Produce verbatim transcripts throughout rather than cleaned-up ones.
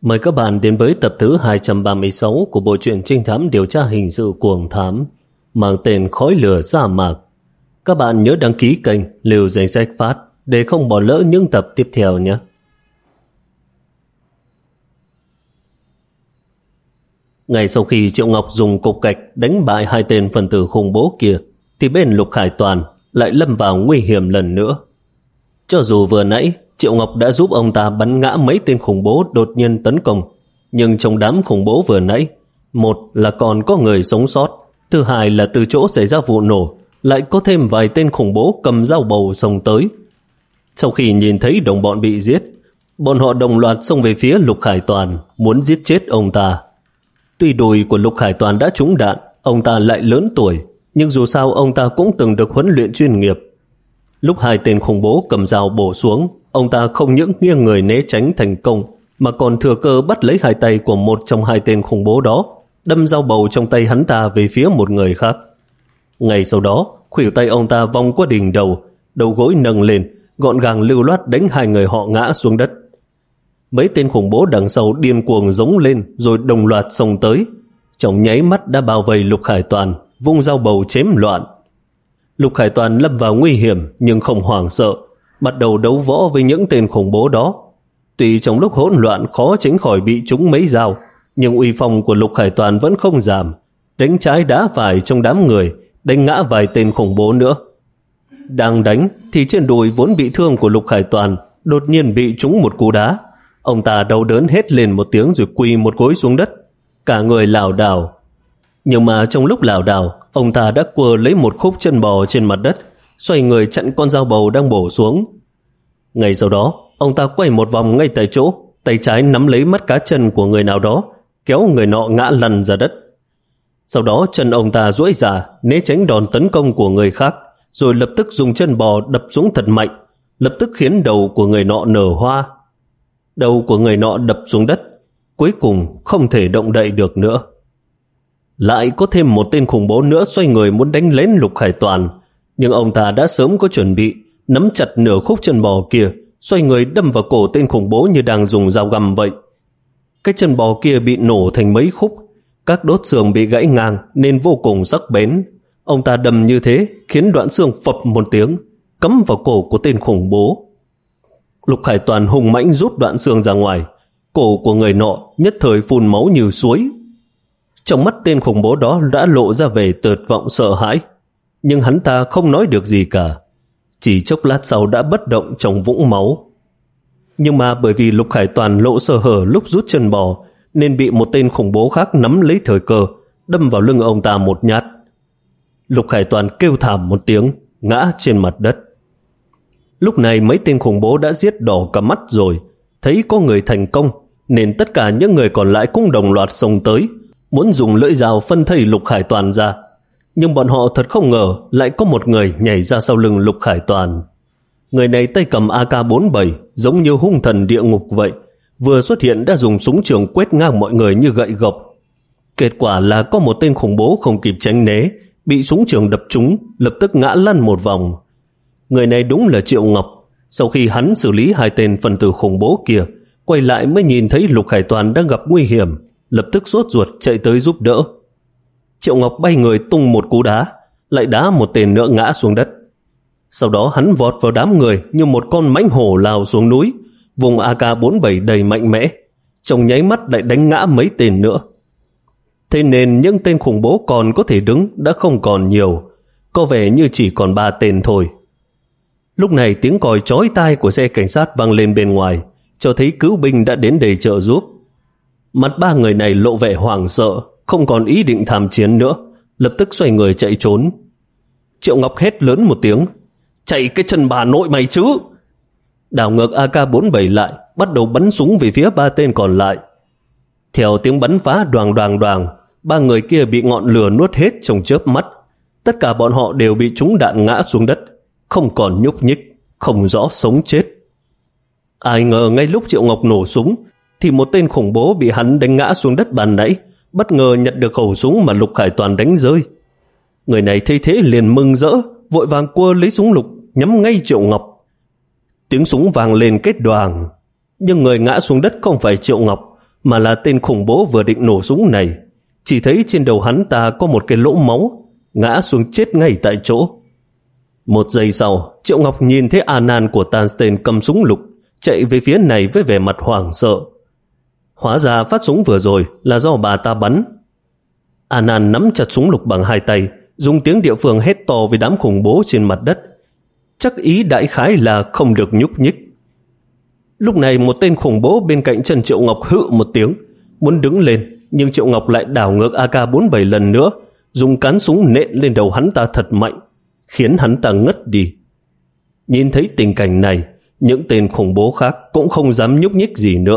Mời các bạn đến với tập thứ hai trăm ba mươi sáu của bộ truyện trinh thám điều tra hình sự Cuồng Thám mang tên Khói Lửa Sa Mạc. Các bạn nhớ đăng ký kênh Lưu Danh Sách Phát để không bỏ lỡ những tập tiếp theo nhé. Ngay sau khi Triệu Ngọc dùng cục gạch đánh bại hai tên phần tử khủng bố kia, thì bên Lục Khải Toàn lại lâm vào nguy hiểm lần nữa. Cho dù vừa nãy Triệu Ngọc đã giúp ông ta bắn ngã mấy tên khủng bố đột nhiên tấn công, nhưng trong đám khủng bố vừa nãy, một là còn có người sống sót, thứ hai là từ chỗ xảy ra vụ nổ lại có thêm vài tên khủng bố cầm dao bầu xông tới. Sau khi nhìn thấy đồng bọn bị giết, bọn họ đồng loạt xông về phía Lục Khải Toàn, muốn giết chết ông ta. Tuy đùi của Lục Khải Toàn đã trúng đạn, ông ta lại lớn tuổi, nhưng dù sao ông ta cũng từng được huấn luyện chuyên nghiệp. Lúc hai tên khủng bố cầm dao bổ xuống, ông ta không những nghiêng người né tránh thành công, mà còn thừa cơ bắt lấy hai tay của một trong hai tên khủng bố đó, đâm dao bầu trong tay hắn ta về phía một người khác. Ngay sau đó, khuỷu tay ông ta vòng qua đỉnh đầu, đầu gối nâng lên, gọn gàng lưu loát đánh hai người họ ngã xuống đất. Mấy tên khủng bố đằng sau điên cuồng giống lên rồi đồng loạt xông tới, trong nháy mắt đã bao vây Lục Khải Toàn, vung dao bầu chém loạn. Lục Khải Toàn lâm vào nguy hiểm nhưng không hoảng sợ, bắt đầu đấu võ với những tên khủng bố đó. Tuy trong lúc hỗn loạn khó tránh khỏi bị trúng mấy dao, nhưng uy phong của Lục Khải Toàn vẫn không giảm, đánh trái đá phải trong đám người, đánh ngã vài tên khủng bố nữa. Đang đánh thì trên đùi vốn bị thương của Lục Khải Toàn đột nhiên bị trúng một cú đá. Ông ta đau đớn hét lên một tiếng rồi quỳ một gối xuống đất, cả người lảo đảo. Nhưng mà trong lúc lảo đảo, ông ta đã quơ lấy một khúc chân bò trên mặt đất, xoay người chặn con dao bầu đang bổ xuống. Ngay sau đó, ông ta quay một vòng ngay tại chỗ, tay trái nắm lấy mắt cá chân của người nào đó, kéo người nọ ngã lăn ra đất. Sau đó chân ông ta duỗi ra, né tránh đòn tấn công của người khác, rồi lập tức dùng chân bò đập xuống thật mạnh, lập tức khiến đầu của người nọ nở hoa. Đầu của người nọ đập xuống đất, cuối cùng không thể động đậy được nữa. Lại có thêm một tên khủng bố nữa xoay người muốn đánh lén Lục Khải Toàn, nhưng ông ta đã sớm có chuẩn bị, nắm chặt nửa khúc chân bò kia, xoay người đâm vào cổ tên khủng bố như đang dùng dao găm vậy. Cái chân bò kia bị nổ thành mấy khúc, các đốt xương bị gãy ngang nên vô cùng sắc bén. Ông ta đâm như thế khiến đoạn xương phập một tiếng, cắm vào cổ của tên khủng bố. Lục Khải Toàn hùng mãnh rút đoạn xương ra ngoài, cổ của người nọ nhất thời phun máu như suối. Trong mắt tên khủng bố đó đã lộ ra vẻ tuyệt vọng sợ hãi, nhưng hắn ta không nói được gì cả, chỉ chốc lát sau đã bất động trong vũng máu. Nhưng mà bởi vì Lục Khải Toàn lộ sơ hở lúc rút chân bò, nên bị một tên khủng bố khác nắm lấy thời cơ, đâm vào lưng ông ta một nhát. Lục Khải Toàn kêu thảm một tiếng, ngã trên mặt đất. Lúc này mấy tên khủng bố đã giết đỏ cả mắt rồi, thấy có người thành công, nên tất cả những người còn lại cũng đồng loạt xông tới, muốn dùng lưỡi dao phân thây Lục Khải Toàn ra. Nhưng bọn họ thật không ngờ lại có một người nhảy ra sau lưng Lục Khải Toàn. Người này tay cầm A K bốn mươi bảy, giống như hung thần địa ngục vậy, vừa xuất hiện đã dùng súng trường quét ngang mọi người như gậy gộc. Kết quả là có một tên khủng bố không kịp tránh né, bị súng trường đập trúng, lập tức ngã lăn một vòng. Người này đúng là Triệu Ngọc. Sau khi hắn xử lý hai tên phần tử khủng bố kia, quay lại mới nhìn thấy Lục Khải Toàn đang gặp nguy hiểm, lập tức sốt ruột chạy tới giúp đỡ. Triệu Ngọc bay người tung một cú đá, lại đá một tên nữa ngã xuống đất. Sau đó hắn vọt vào đám người như một con mãnh hổ lao xuống núi, vùng A K bốn mươi bảy đầy mạnh mẽ, trong nháy mắt lại đánh ngã mấy tên nữa. Thế nên những tên khủng bố còn có thể đứng đã không còn nhiều, có vẻ như chỉ còn ba tên thôi. Lúc này tiếng còi chói tai của xe cảnh sát vang lên bên ngoài, cho thấy cứu binh đã đến để trợ giúp. Mặt ba người này lộ vẻ hoảng sợ, không còn ý định tham chiến nữa, lập tức xoay người chạy trốn. Triệu Ngọc hét lớn một tiếng, chạy cái chân bà nội mày chứ! Đảo ngược A K bốn mươi bảy lại, bắt đầu bắn súng về phía ba tên còn lại. Theo tiếng bắn phá đoàng đoàng đoàng, ba người kia bị ngọn lửa nuốt hết trong chớp mắt. Tất cả bọn họ đều bị trúng đạn ngã xuống đất, không còn nhúc nhích, không rõ sống chết. Ai ngờ ngay lúc Triệu Ngọc nổ súng, thì một tên khủng bố bị hắn đánh ngã xuống đất bàn nãy, bất ngờ nhận được khẩu súng mà Lục Khải Toàn đánh rơi. Người này thấy thế liền mừng rỡ, vội vàng quơ lấy súng lục, nhắm ngay Triệu Ngọc. Tiếng súng vang lên kết đoàng, nhưng người ngã xuống đất không phải Triệu Ngọc, mà là tên khủng bố vừa định nổ súng này. Chỉ thấy trên đầu hắn ta có một cái lỗ máu, ngã xuống chết ngay tại chỗ. Một giây sau, Triệu Ngọc nhìn thấy A Nan của Tanstein cầm súng lục, chạy về phía này với vẻ mặt hoảng sợ. Hóa ra phát súng vừa rồi là do bà ta bắn. A Nan nắm chặt súng lục bằng hai tay, dùng tiếng địa phương hét to với đám khủng bố trên mặt đất. Chắc ý đại khái là không được nhúc nhích. Lúc này một tên khủng bố bên cạnh chân Triệu Ngọc hự một tiếng, muốn đứng lên, nhưng Triệu Ngọc lại đảo ngược A K bốn mươi bảy lần nữa, dùng cán súng nện lên đầu hắn ta thật mạnh, khiến hắn ta ngất đi. Nhìn thấy tình cảnh này, những tên khủng bố khác cũng không dám nhúc nhích gì nữa.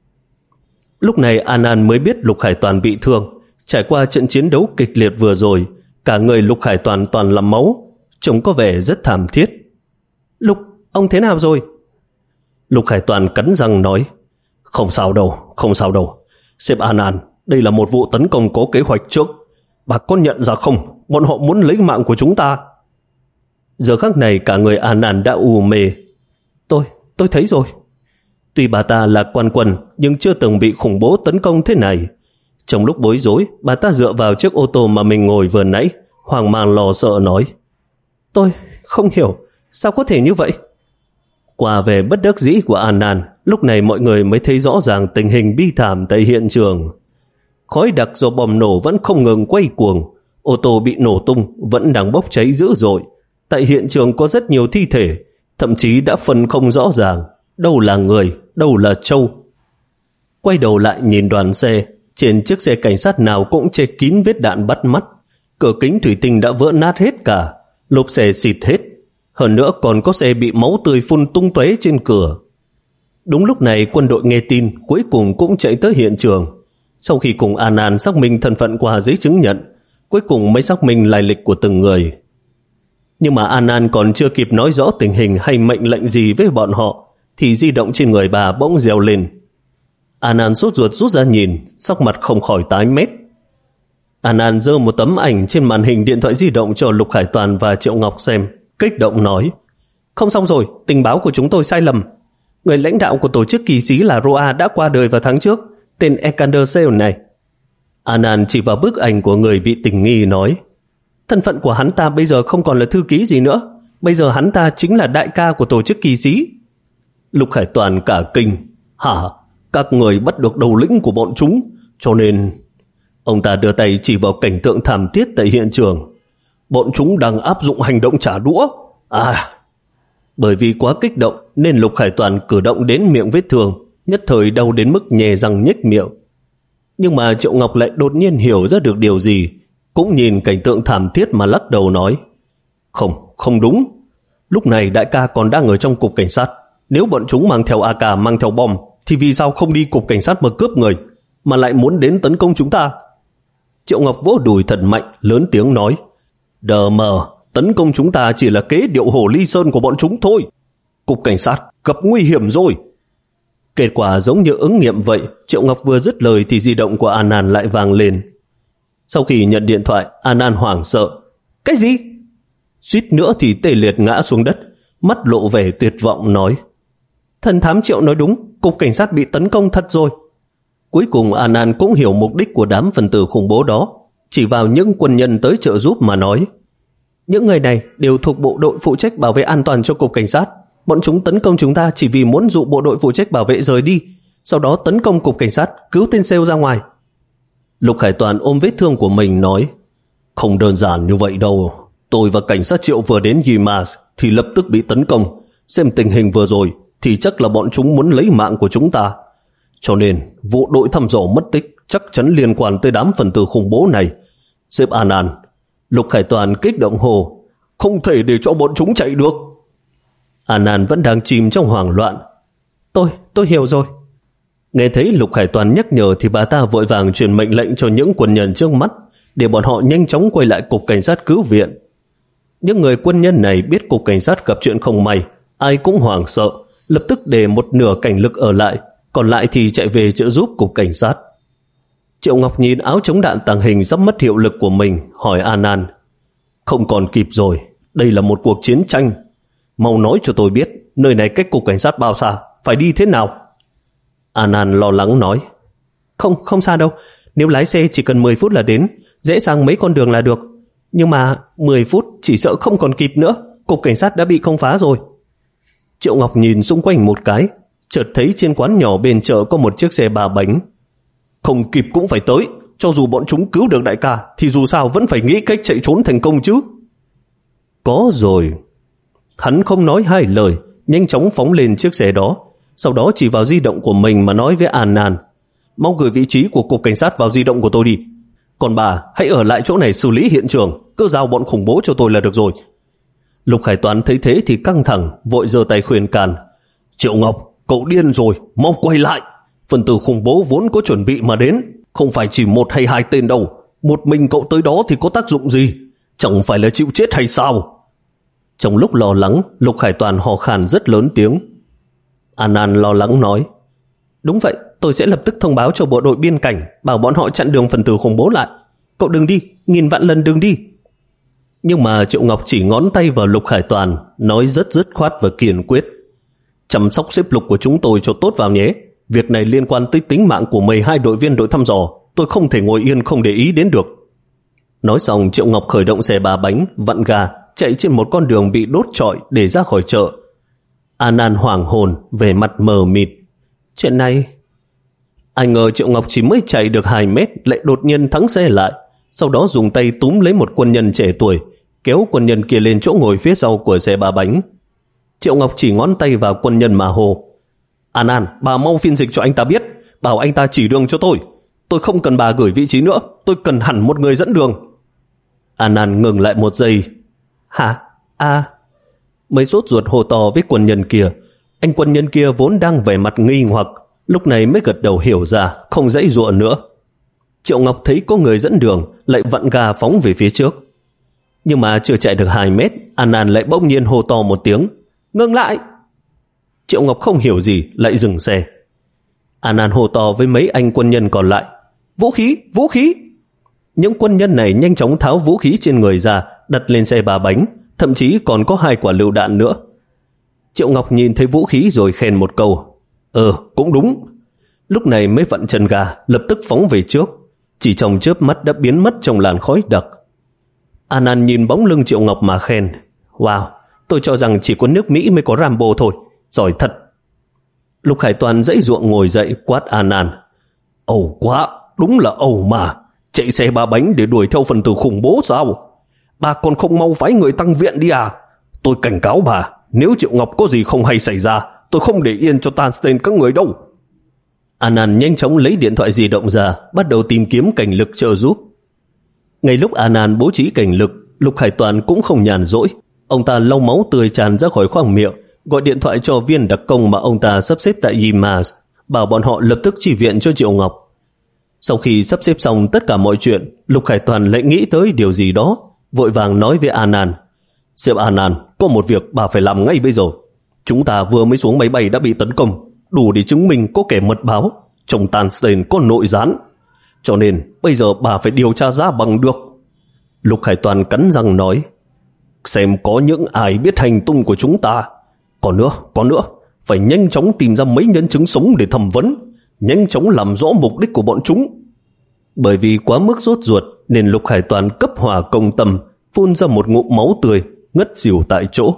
Lúc này A Nan mới biết Lục Khải Toàn bị thương. Trải qua trận chiến đấu kịch liệt vừa rồi, cả người Lục Khải Toàn toàn là máu, trông có vẻ rất thảm thiết. Lục, ông thế nào rồi? Lục Khải Toàn cắn răng nói, không sao đâu, không sao đâu. Sếp A Nan, đây là một vụ tấn công có kế hoạch trước. Bà có nhận ra không, bọn họ muốn lấy mạng của chúng ta. Giờ khắc này cả người A Nan đã u mê. Tôi, tôi thấy rồi. Tuy bà ta là quan quân, nhưng chưa từng bị khủng bố tấn công thế này. Trong lúc bối rối, bà ta dựa vào chiếc ô tô mà mình ngồi vừa nãy, hoang mang lo sợ nói, tôi không hiểu, sao có thể như vậy? Qua về bất đắc dĩ của A Nan, lúc này mọi người mới thấy rõ ràng tình hình bi thảm tại hiện trường. Khói đặc do bom nổ vẫn không ngừng quay cuồng, ô tô bị nổ tung vẫn đang bốc cháy dữ dội. Tại hiện trường có rất nhiều thi thể, thậm chí đã phân không rõ ràng, đâu là người, đâu là trâu. Quay đầu lại nhìn đoàn xe, trên chiếc xe cảnh sát nào cũng che kín vết đạn bắt mắt. Cửa kính thủy tinh đã vỡ nát hết cả, lốp xe xịt hết. Hơn nữa còn có xe bị máu tươi phun tung tóe trên cửa. Đúng lúc này quân đội nghe tin cuối cùng cũng chạy tới hiện trường. Sau khi cùng A Nan xác minh thân phận qua giấy chứng nhận, cuối cùng mới xác minh lai lịch của từng người. Nhưng mà A Nan còn chưa kịp nói rõ tình hình hay mệnh lệnh gì với bọn họ, thì di động trên người bà bỗng reo lên. A Nan sốt ruột rút ra nhìn, sắc mặt không khỏi tái mét. A Nan giơ một tấm ảnh trên màn hình điện thoại di động cho Lục Khải Toàn và Triệu Ngọc xem, kích động nói, không xong rồi, tình báo của chúng tôi sai lầm. Người lãnh đạo của tổ chức kỳ sĩ là Roa đã qua đời vào tháng trước, tên Ekander Seon này. A Nan chỉ vào bức ảnh của người bị tình nghi nói, thân phận của hắn ta bây giờ không còn là thư ký gì nữa, bây giờ hắn ta chính là đại ca của tổ chức kỳ sĩ. Lục Khải Toàn cả kinh, hả? Các người bắt được đầu lĩnh của bọn chúng, cho nên... Ông ta đưa tay chỉ vào cảnh tượng thảm thiết tại hiện trường. Bọn chúng đang áp dụng hành động trả đũa. À... Bởi vì quá kích động nên Lục Khải Toàn cử động đến miệng vết thương, nhất thời đau đến mức nhè răng nhếch miệng. Nhưng mà Triệu Ngọc lại đột nhiên hiểu ra được điều gì, cũng nhìn cảnh tượng thảm thiết mà lắc đầu nói, không, không đúng. Lúc này đại ca còn đang ở trong cục cảnh sát. Nếu bọn chúng mang theo a ca, mang theo bom, thì vì sao không đi cục cảnh sát mà cướp người, mà lại muốn đến tấn công chúng ta? Triệu Ngọc vỗ đùi thật mạnh, lớn tiếng nói, đờ mờ, tấn công chúng ta chỉ là kế điệu hổ ly sơn của bọn chúng thôi. Cục cảnh sát gặp nguy hiểm rồi. Kết quả giống như ứng nghiệm vậy. Triệu Ngọc vừa dứt lời thì di động của A Nan lại vang lên. Sau khi nhận điện thoại, A Nan hoảng sợ. Cái gì? Suýt nữa thì tê liệt ngã xuống đất, mắt lộ vẻ tuyệt vọng nói, thần thám Triệu nói đúng, cục cảnh sát bị tấn công thật rồi. Cuối cùng A Nan cũng hiểu mục đích của đám phần tử khủng bố đó, chỉ vào những quân nhân tới trợ giúp mà nói, những người này đều thuộc bộ đội phụ trách bảo vệ an toàn cho cục cảnh sát. Bọn chúng tấn công chúng ta chỉ vì muốn dụ bộ đội phụ trách bảo vệ rời đi, sau đó tấn công cục cảnh sát, cứu tên sale ra ngoài. Lục Khải Toàn ôm vết thương của mình nói, không đơn giản như vậy đâu. Tôi và cảnh sát Triệu vừa đến Yimas thì lập tức bị tấn công. Xem tình hình vừa rồi thì chắc là bọn chúng muốn lấy mạng của chúng ta. Cho nên vụ đội thăm dò mất tích chắc chắn liên quan tới đám phần tử khủng bố này. Sếp A Nan, Lục Khải Toàn kích động hồ, không thể để cho bọn chúng chạy được. A Nan vẫn đang chìm trong hoảng loạn. Tôi, tôi hiểu rồi. Nghe thấy Lục Khải Toàn nhắc nhở thì bà ta vội vàng truyền mệnh lệnh cho những quân nhân trước mắt để bọn họ nhanh chóng quay lại cục cảnh sát cứu viện. Những người quân nhân này biết cục cảnh sát gặp chuyện không may, ai cũng hoảng sợ, lập tức để một nửa cảnh lực ở lại, còn lại thì chạy về trợ giúp cục cảnh sát. Triệu Ngọc nhìn áo chống đạn tàng hình sắp mất hiệu lực của mình, hỏi A Nan, không còn kịp rồi, đây là một cuộc chiến tranh. Mau nói cho tôi biết, nơi này cách cục cảnh sát bao xa, phải đi thế nào? A Nan lo lắng nói, Không, không xa đâu. Nếu lái xe chỉ cần mười phút là đến, dễ sang mấy con đường là được. Nhưng mà mười phút chỉ sợ không còn kịp nữa. Cục cảnh sát đã bị công phá rồi. Triệu Ngọc nhìn xung quanh một cái, chợt thấy trên quán nhỏ bên chợ có một chiếc xe ba bánh. Không kịp cũng phải tới. Cho dù bọn chúng cứu được đại ca thì dù sao vẫn phải nghĩ cách chạy trốn thành công chứ. Có rồi. Hắn không nói hai lời, nhanh chóng phóng lên chiếc xe đó, sau đó chỉ vào di động của mình mà nói với An An: mau gửi vị trí của cục cảnh sát vào di động của tôi đi. Còn bà hãy ở lại chỗ này xử lý hiện trường, cứ giao bọn khủng bố cho tôi là được rồi. Lục Khải Toàn thấy thế thì căng thẳng, vội giơ tay khuyên can: Triệu Ngọc, cậu điên rồi, mau quay lại. Phần tử khủng bố vốn có chuẩn bị mà đến, không phải chỉ một hay hai tên đâu. Một mình cậu tới đó thì có tác dụng gì? Chẳng phải là chịu chết hay sao? Trong lúc lo lắng, Lục Khải Toàn hò khan rất lớn tiếng. An An lo lắng nói: đúng vậy, tôi sẽ lập tức thông báo cho bộ đội biên cảnh, bảo bọn họ chặn đường phần tử khủng bố lại. Cậu đừng đi, nghìn vạn lần đừng đi. Nhưng mà Triệu Ngọc chỉ ngón tay vào Lục Khải Toàn, nói rất dứt khoát và kiên quyết: chăm sóc xếp Lục của chúng tôi cho tốt vào nhé. Việc này liên quan tới tính mạng của mười hai đội viên đội thăm dò, tôi không thể ngồi yên không để ý đến được. Nói xong, Triệu Ngọc khởi động xe ba bánh, vặn ga, chạy trên một con đường bị đốt trọi để ra khỏi chợ. An An hoảng hồn, về mặt mờ mịt. Chuyện này... Ai ngờ Triệu Ngọc chỉ mới chạy được hai mét lại đột nhiên thắng xe lại, sau đó dùng tay túm lấy một quân nhân trẻ tuổi, kéo quân nhân kia lên chỗ ngồi phía sau của xe ba bánh. Triệu Ngọc chỉ ngón tay vào quân nhân mà hồ: An An, bà mau phiên dịch cho anh ta biết, bảo anh ta chỉ đường cho tôi. Tôi không cần bà gửi vị trí nữa, tôi cần hẳn một người dẫn đường. An An ngừng lại một giây. Hả? À... Mới sốt ruột hô to với quân nhân kia. Anh quân nhân kia vốn đang vẻ mặt nghi hoặc, lúc này mới gật đầu hiểu ra, không dãy dụa nữa. Triệu Ngọc thấy có người dẫn đường, lại vặn ga phóng về phía trước. Nhưng mà chưa chạy được hai mét, An An lại bỗng nhiên hô to một tiếng: ngừng lại! Triệu Ngọc không hiểu gì, lại dừng xe. An An hô to với mấy anh quân nhân còn lại: vũ khí! Vũ khí! Những quân nhân này nhanh chóng tháo vũ khí trên người ra, đặt lên xe ba bánh, thậm chí còn có hai quả lựu đạn nữa. Triệu Ngọc nhìn thấy vũ khí rồi khen một câu: Ờ, cũng đúng. Lúc này mới vặn chân ga, lập tức phóng về trước. Chỉ trong chớp mắt đã biến mất trong làn khói đặc. An An nhìn bóng lưng Triệu Ngọc mà khen: Wow, tôi cho rằng chỉ có nước Mỹ mới có Rambo thôi, giỏi thật. Lục Khải Toàn dãy ruộng ngồi dậy quát An An: Ẩu quá, đúng là ẩu mà. Chạy xe ba bánh để đuổi theo phần tử khủng bố sao? Bà còn không mau phái người tăng viện đi à? Tôi cảnh cáo bà, nếu Triệu Ngọc có gì không hay xảy ra, tôi không để yên cho tan tên các người đâu. An An nhanh chóng lấy điện thoại di động ra, bắt đầu tìm kiếm cảnh lực trợ giúp. Ngay lúc An An bố trí cảnh lực, Lục Khải Toàn cũng không nhàn rỗi. Ông ta lau máu tươi tràn ra khỏi khoang miệng, gọi điện thoại cho viên đặc công mà ông ta sắp xếp tại Yimas, bảo bọn họ lập tức chi viện cho Triệu Ngọc. Sau khi sắp xếp xong tất cả mọi chuyện, Lục Khải Toàn lại nghĩ tới điều gì đó, vội vàng nói với An An: Sếp An An, có một việc bà phải làm ngay bây giờ. Chúng ta vừa mới xuống máy bay đã bị tấn công, đủ để chứng minh có kẻ mật báo, trong Tanstein có nội gián. Cho nên bây giờ bà phải điều tra ra bằng được. Lục Khải Toàn cắn răng nói: Xem có những ai biết hành tung của chúng ta. Còn nữa, còn nữa, phải nhanh chóng tìm ra mấy nhân chứng sống để thẩm vấn, nhanh chóng làm rõ mục đích của bọn chúng. Bởi vì quá mức sốt ruột nên Lục Khải Toàn cấp hỏa công tâm, phun ra một ngụm máu tươi, ngất xỉu tại chỗ.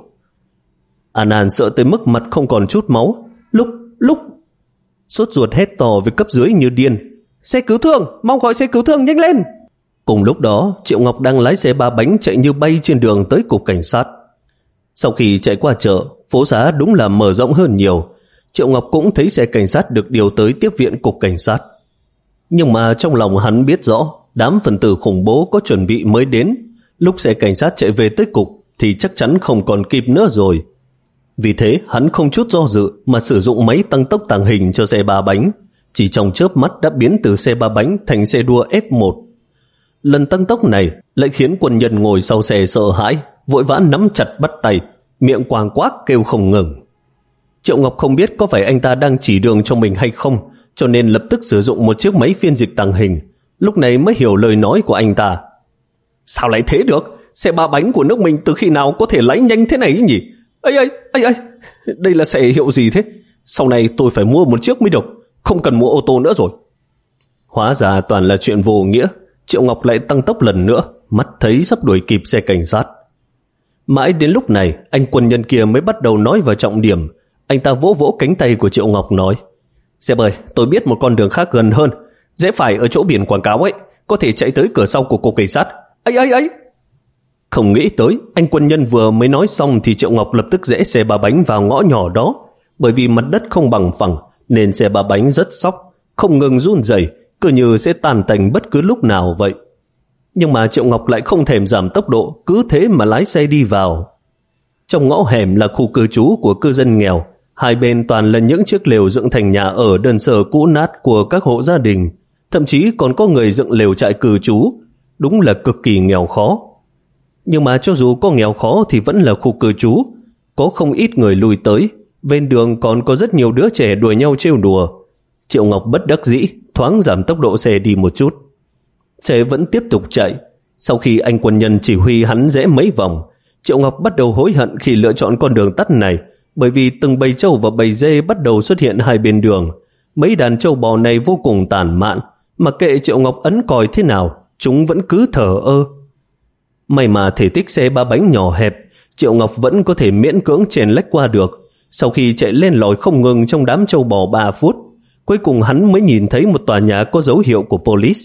An An sợ tới mức mặt không còn chút máu. Lúc, lúc sốt ruột hét to với cấp dưới như điên: Xe cứu thương, mau gọi xe cứu thương nhanh lên. Cùng lúc đó, Triệu Ngọc đang lái xe ba bánh chạy như bay trên đường tới cục cảnh sát. Sau khi chạy qua chợ, phố xá đúng là mở rộng hơn nhiều. Triệu Ngọc cũng thấy xe cảnh sát được điều tới tiếp viện cục cảnh sát. Nhưng mà trong lòng hắn biết rõ, đám phần tử khủng bố có chuẩn bị mới đến. Lúc xe cảnh sát chạy về tới cục thì chắc chắn không còn kịp nữa rồi. Vì thế hắn không chút do dự mà sử dụng máy tăng tốc tàng hình cho xe ba bánh. Chỉ trong chớp mắt đã biến từ xe ba bánh thành xe đua ép một. Lần tăng tốc này lại khiến quân nhân ngồi sau xe sợ hãi, vội vã nắm chặt bắt tay, miệng quàng quác kêu không ngừng. Triệu Ngọc không biết có phải anh ta đang chỉ đường cho mình hay không, cho nên lập tức sử dụng một chiếc máy phiên dịch tàng hình. Lúc này mới hiểu lời nói của anh ta. Sao lại thế được? Xe ba bánh của nước mình từ khi nào có thể lái nhanh thế này nhỉ? Ây ây, ây ây, đây là xe hiệu gì thế? Sau này tôi phải mua một chiếc mới được, không cần mua ô tô nữa rồi. Hóa ra toàn là chuyện vô nghĩa. Triệu Ngọc lại tăng tốc lần nữa, mắt thấy sắp đuổi kịp xe cảnh sát. Mãi đến lúc này, anh quân nhân kia mới bắt đầu nói vào trọng điểm. Anh ta vỗ vỗ cánh tay của Triệu Ngọc nói: Sếp ơi, tôi biết một con đường khác gần hơn, rẽ phải ở chỗ biển quảng cáo ấy, có thể chạy tới cửa sau của cục cảnh sát. Ấy ấy ấy! Không nghĩ tới, anh quân nhân vừa mới nói xong thì Triệu Ngọc lập tức rẽ xe ba bánh vào ngõ nhỏ đó. Bởi vì mặt đất không bằng phẳng nên xe ba bánh rất xóc, không ngừng run rẩy, cứ như sẽ tan tành bất cứ lúc nào vậy. Nhưng mà Triệu Ngọc lại không thèm giảm tốc độ, cứ thế mà lái xe đi vào. Trong ngõ hẻm là khu cư trú của cư dân nghèo, hai bên toàn là những chiếc lều dựng thành nhà ở đơn sơ cũ nát của các hộ gia đình, thậm chí còn có người dựng lều trại cư trú, đúng là cực kỳ nghèo khó. Nhưng mà cho dù có nghèo khó thì vẫn là khu cư trú, có không ít người lui tới, bên đường còn có rất nhiều đứa trẻ đùa nhau trêu đùa. Triệu Ngọc bất đắc dĩ, thoáng giảm tốc độ xe đi một chút. Xe vẫn tiếp tục chạy. Sau khi anh quân nhân chỉ huy hắn rẽ mấy vòng, Triệu Ngọc bắt đầu hối hận khi lựa chọn con đường tắt này, bởi vì từng bầy trâu và bầy dê bắt đầu xuất hiện hai bên đường. Mấy đàn trâu bò này vô cùng tàn mạn, mà kệ Triệu Ngọc ấn còi thế nào, chúng vẫn cứ thờ ơ. May mà thể tích xe ba bánh nhỏ hẹp, Triệu Ngọc vẫn có thể miễn cưỡng chèn lách qua được. Sau khi chạy lên lòi không ngừng trong đám trâu bò ba phút, cuối cùng hắn mới nhìn thấy một tòa nhà có dấu hiệu của police.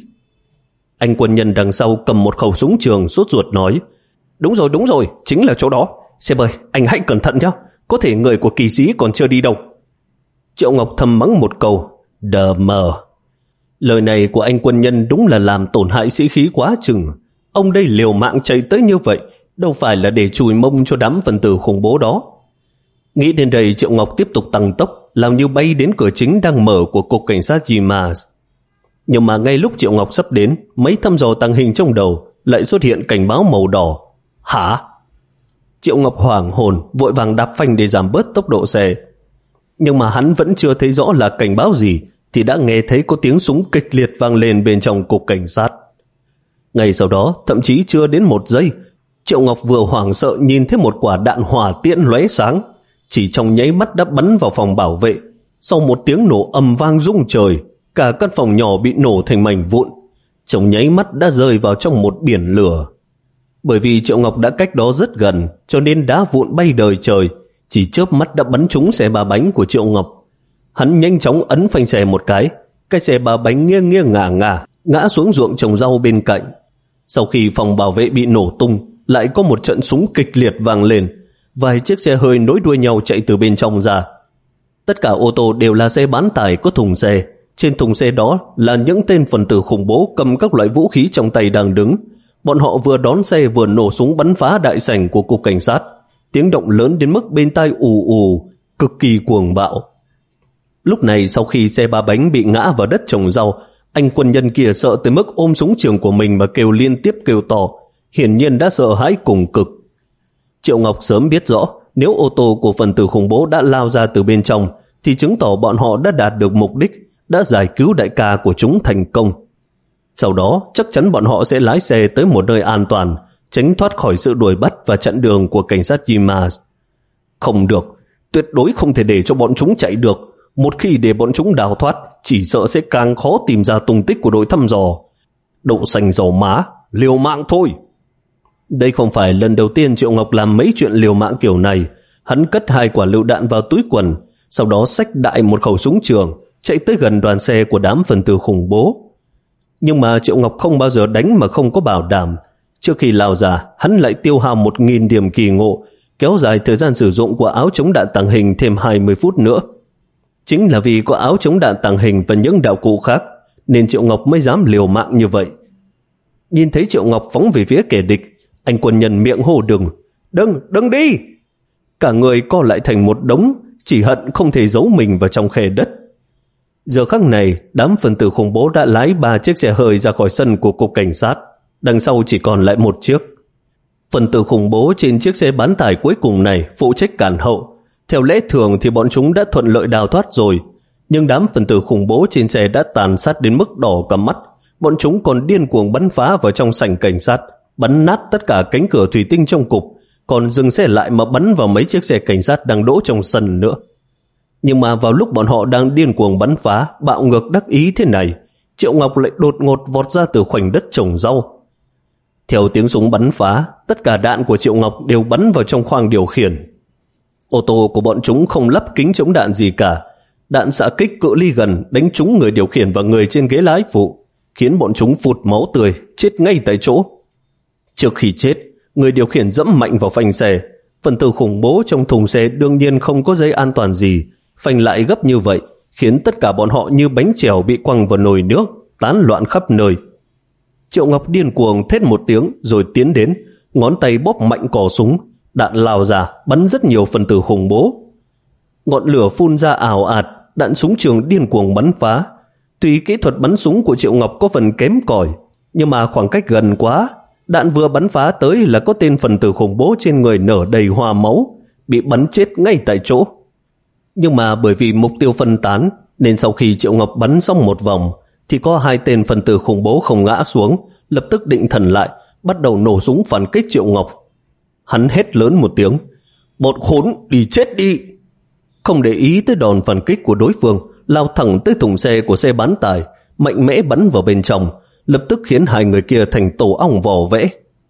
Anh quân nhân đằng sau cầm một khẩu súng trường sốt ruột nói: Đúng rồi, đúng rồi, chính là chỗ đó. Sếp ơi, anh hãy cẩn thận nhé, có thể người của kỳ sĩ còn chưa đi đâu. Triệu Ngọc thầm mắng một câu: Đờ mờ. Lời này của anh quân nhân đúng là làm tổn hại sĩ khí quá chừng. Ông đây liều mạng chạy tới như vậy, đâu phải là để chùi mông cho đám phần tử khủng bố đó. Nghĩ đến đây, Triệu Ngọc tiếp tục tăng tốc, làm như bay đến cửa chính đang mở của cục cảnh sát Gima. Nhưng mà ngay lúc Triệu Ngọc sắp đến, mấy thăm dò tàng hình trong đầu lại xuất hiện cảnh báo màu đỏ. Hả? Triệu Ngọc hoảng hồn, vội vàng đạp phanh để giảm bớt tốc độ xe. Nhưng mà hắn vẫn chưa thấy rõ là cảnh báo gì, thì đã nghe thấy có tiếng súng kịch liệt vang lên bên trong cục cảnh sát. Ngay sau đó, thậm chí chưa đến một giây, Triệu Ngọc vừa hoảng sợ nhìn thấy một quả đạn hỏa tiễn lóe sáng, chỉ trong nháy mắt đã bắn vào phòng bảo vệ. Sau một tiếng nổ ầm vang rung trời, cả căn phòng nhỏ bị nổ thành mảnh vụn, trong nháy mắt đã rơi vào trong một biển lửa. Bởi vì Triệu Ngọc đã cách đó rất gần, cho nên đá vụn bay đời trời, chỉ chớp mắt đã bắn trúng xe ba bánh của Triệu Ngọc. Hắn nhanh chóng ấn phanh xe một cái, cái xe ba bánh nghiêng nghiêng ngả ngả, ngã xuống ruộng trồng rau bên cạnh. Sau khi phòng bảo vệ bị nổ tung, lại có một trận súng kịch liệt vang lên, vài chiếc xe hơi nối đuôi nhau chạy từ bên trong ra. Tất cả ô tô đều là xe bán tải có thùng xe. Trên thùng xe đó là những tên phần tử khủng bố cầm các loại vũ khí trong tay đang đứng. Bọn họ vừa đón xe vừa nổ súng bắn phá đại sảnh của cục cảnh sát. Tiếng động lớn đến mức bên tai ù ù, cực kỳ cuồng bạo. Lúc này sau khi xe ba bánh bị ngã vào đất trồng rau, anh quân nhân kia sợ tới mức ôm súng trường của mình và kêu liên tiếp kêu to, hiển nhiên đã sợ hãi cùng cực. Triệu Ngọc sớm biết rõ, nếu ô tô của phần tử khủng bố đã lao ra từ bên trong, thì chứng tỏ bọn họ đã đạt được mục đích, đã giải cứu đại ca của chúng thành công. Sau đó, chắc chắn bọn họ sẽ lái xe tới một nơi an toàn, tránh thoát khỏi sự đuổi bắt và chặn đường của cảnh sát Gima. Không được, tuyệt đối không thể để cho bọn chúng chạy được. Một khi để bọn chúng đào thoát, chỉ sợ sẽ càng khó tìm ra tung tích của đội thăm dò. Đậu xanh dầu má, liều mạng thôi. Đây không phải lần đầu tiên Triệu Ngọc làm mấy chuyện liều mạng kiểu này. Hắn cất hai quả lựu đạn vào túi quần, sau đó xách đại một khẩu súng trường, chạy tới gần đoàn xe của đám phần tử khủng bố. Nhưng mà Triệu Ngọc không bao giờ đánh mà không có bảo đảm. Trước khi lao ra, hắn lại tiêu hao một nghìn điểm kỳ ngộ, kéo dài thời gian sử dụng của áo chống đạn tàng hình thêm hai mươi phút nữa. Chính là vì có áo chống đạn tàng hình và những đạo cụ khác, nên Triệu Ngọc mới dám liều mạng như vậy. Nhìn thấy Triệu Ngọc phóng về phía kẻ địch, anh quân nhân miệng hô đừng, đừng, đừng đi. Cả người co lại thành một đống, chỉ hận không thể giấu mình vào trong khe đất. Giờ khắc này, đám phần tử khủng bố đã lái ba chiếc xe hơi ra khỏi sân của cục cảnh sát, đằng sau chỉ còn lại một chiếc. Phần tử khủng bố trên chiếc xe bán tải cuối cùng này phụ trách cản hậu. Theo lẽ thường thì bọn chúng đã thuận lợi đào thoát rồi, nhưng đám phần tử khủng bố trên xe đã tàn sát đến mức đỏ cả mắt. Bọn chúng còn điên cuồng bắn phá vào trong sảnh cảnh sát, bắn nát tất cả cánh cửa thủy tinh trong cục, còn dừng xe lại mà bắn vào mấy chiếc xe cảnh sát đang đỗ trong sân nữa. Nhưng mà vào lúc bọn họ đang điên cuồng bắn phá, bạo ngược đắc ý thế này, Triệu Ngọc lại đột ngột vọt ra từ khoảnh đất trồng rau. Theo tiếng súng bắn phá, tất cả đạn của Triệu Ngọc đều bắn vào trong khoang điều khiển. Ô tô của bọn chúng không lắp kính chống đạn gì cả. Đạn xạ kích cự ly gần đánh trúng người điều khiển và người trên ghế lái phụ, khiến bọn chúng phụt máu tươi, chết ngay tại chỗ. Trước khi chết, người điều khiển dẫm mạnh vào phanh xe. Phần tử khủng bố trong thùng xe đương nhiên không có dây an toàn gì, phanh lại gấp như vậy, khiến tất cả bọn họ như bánh chèo bị quăng vào nồi nước, tán loạn khắp nơi. Triệu Ngọc điên cuồng thét một tiếng rồi tiến đến, ngón tay bóp mạnh cò súng, đạn lao ra bắn rất nhiều phần tử khủng bố. Ngọn lửa phun ra ào ạt, đạn súng trường điên cuồng bắn phá. Tuy kỹ thuật bắn súng của Triệu Ngọc có phần kém cỏi, nhưng mà khoảng cách gần quá, đạn vừa bắn phá tới là có tên phần tử khủng bố trên người nở đầy hoa máu, bị bắn chết ngay tại chỗ. Nhưng mà bởi vì mục tiêu phân tán, nên sau khi Triệu Ngọc bắn xong một vòng, thì có hai tên phần tử khủng bố không ngã xuống, lập tức định thần lại, bắt đầu nổ súng phản kích Triệu Ngọc. Hắn hét lớn một tiếng, bọn khốn, đi chết đi! Không để ý tới đòn phản kích của đối phương, lao thẳng tới thùng xe của xe bán tải, mạnh mẽ bắn vào bên trong, lập tức khiến hai người kia thành tổ ong vò vẽ.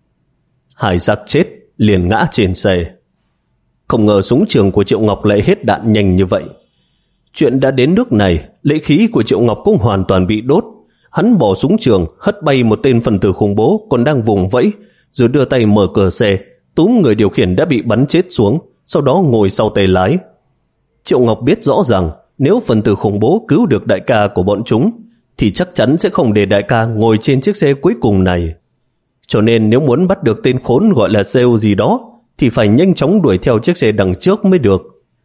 Hai xác chết liền ngã trên xe. Không ngờ súng trường của Triệu Ngọc lại hết đạn nhanh như vậy. Chuyện đã đến nước này, lễ khí của Triệu Ngọc cũng hoàn toàn bị đốt. Hắn bỏ súng trường, hất bay một tên phần tử khủng bố còn đang vùng vẫy, rồi đưa tay mở cửa xe, túm người điều khiển đã bị bắn chết xuống, sau đó ngồi sau tay lái. Triệu Ngọc biết rõ rằng nếu phần tử khủng bố cứu được đại ca của bọn chúng, thì chắc chắn sẽ không để đại ca ngồi trên chiếc xe cuối cùng này. Cho nên nếu muốn bắt được tên khốn gọi là sale gì đó, thì phải nhanh chóng đuổi theo chiếc xe đằng trước mới được.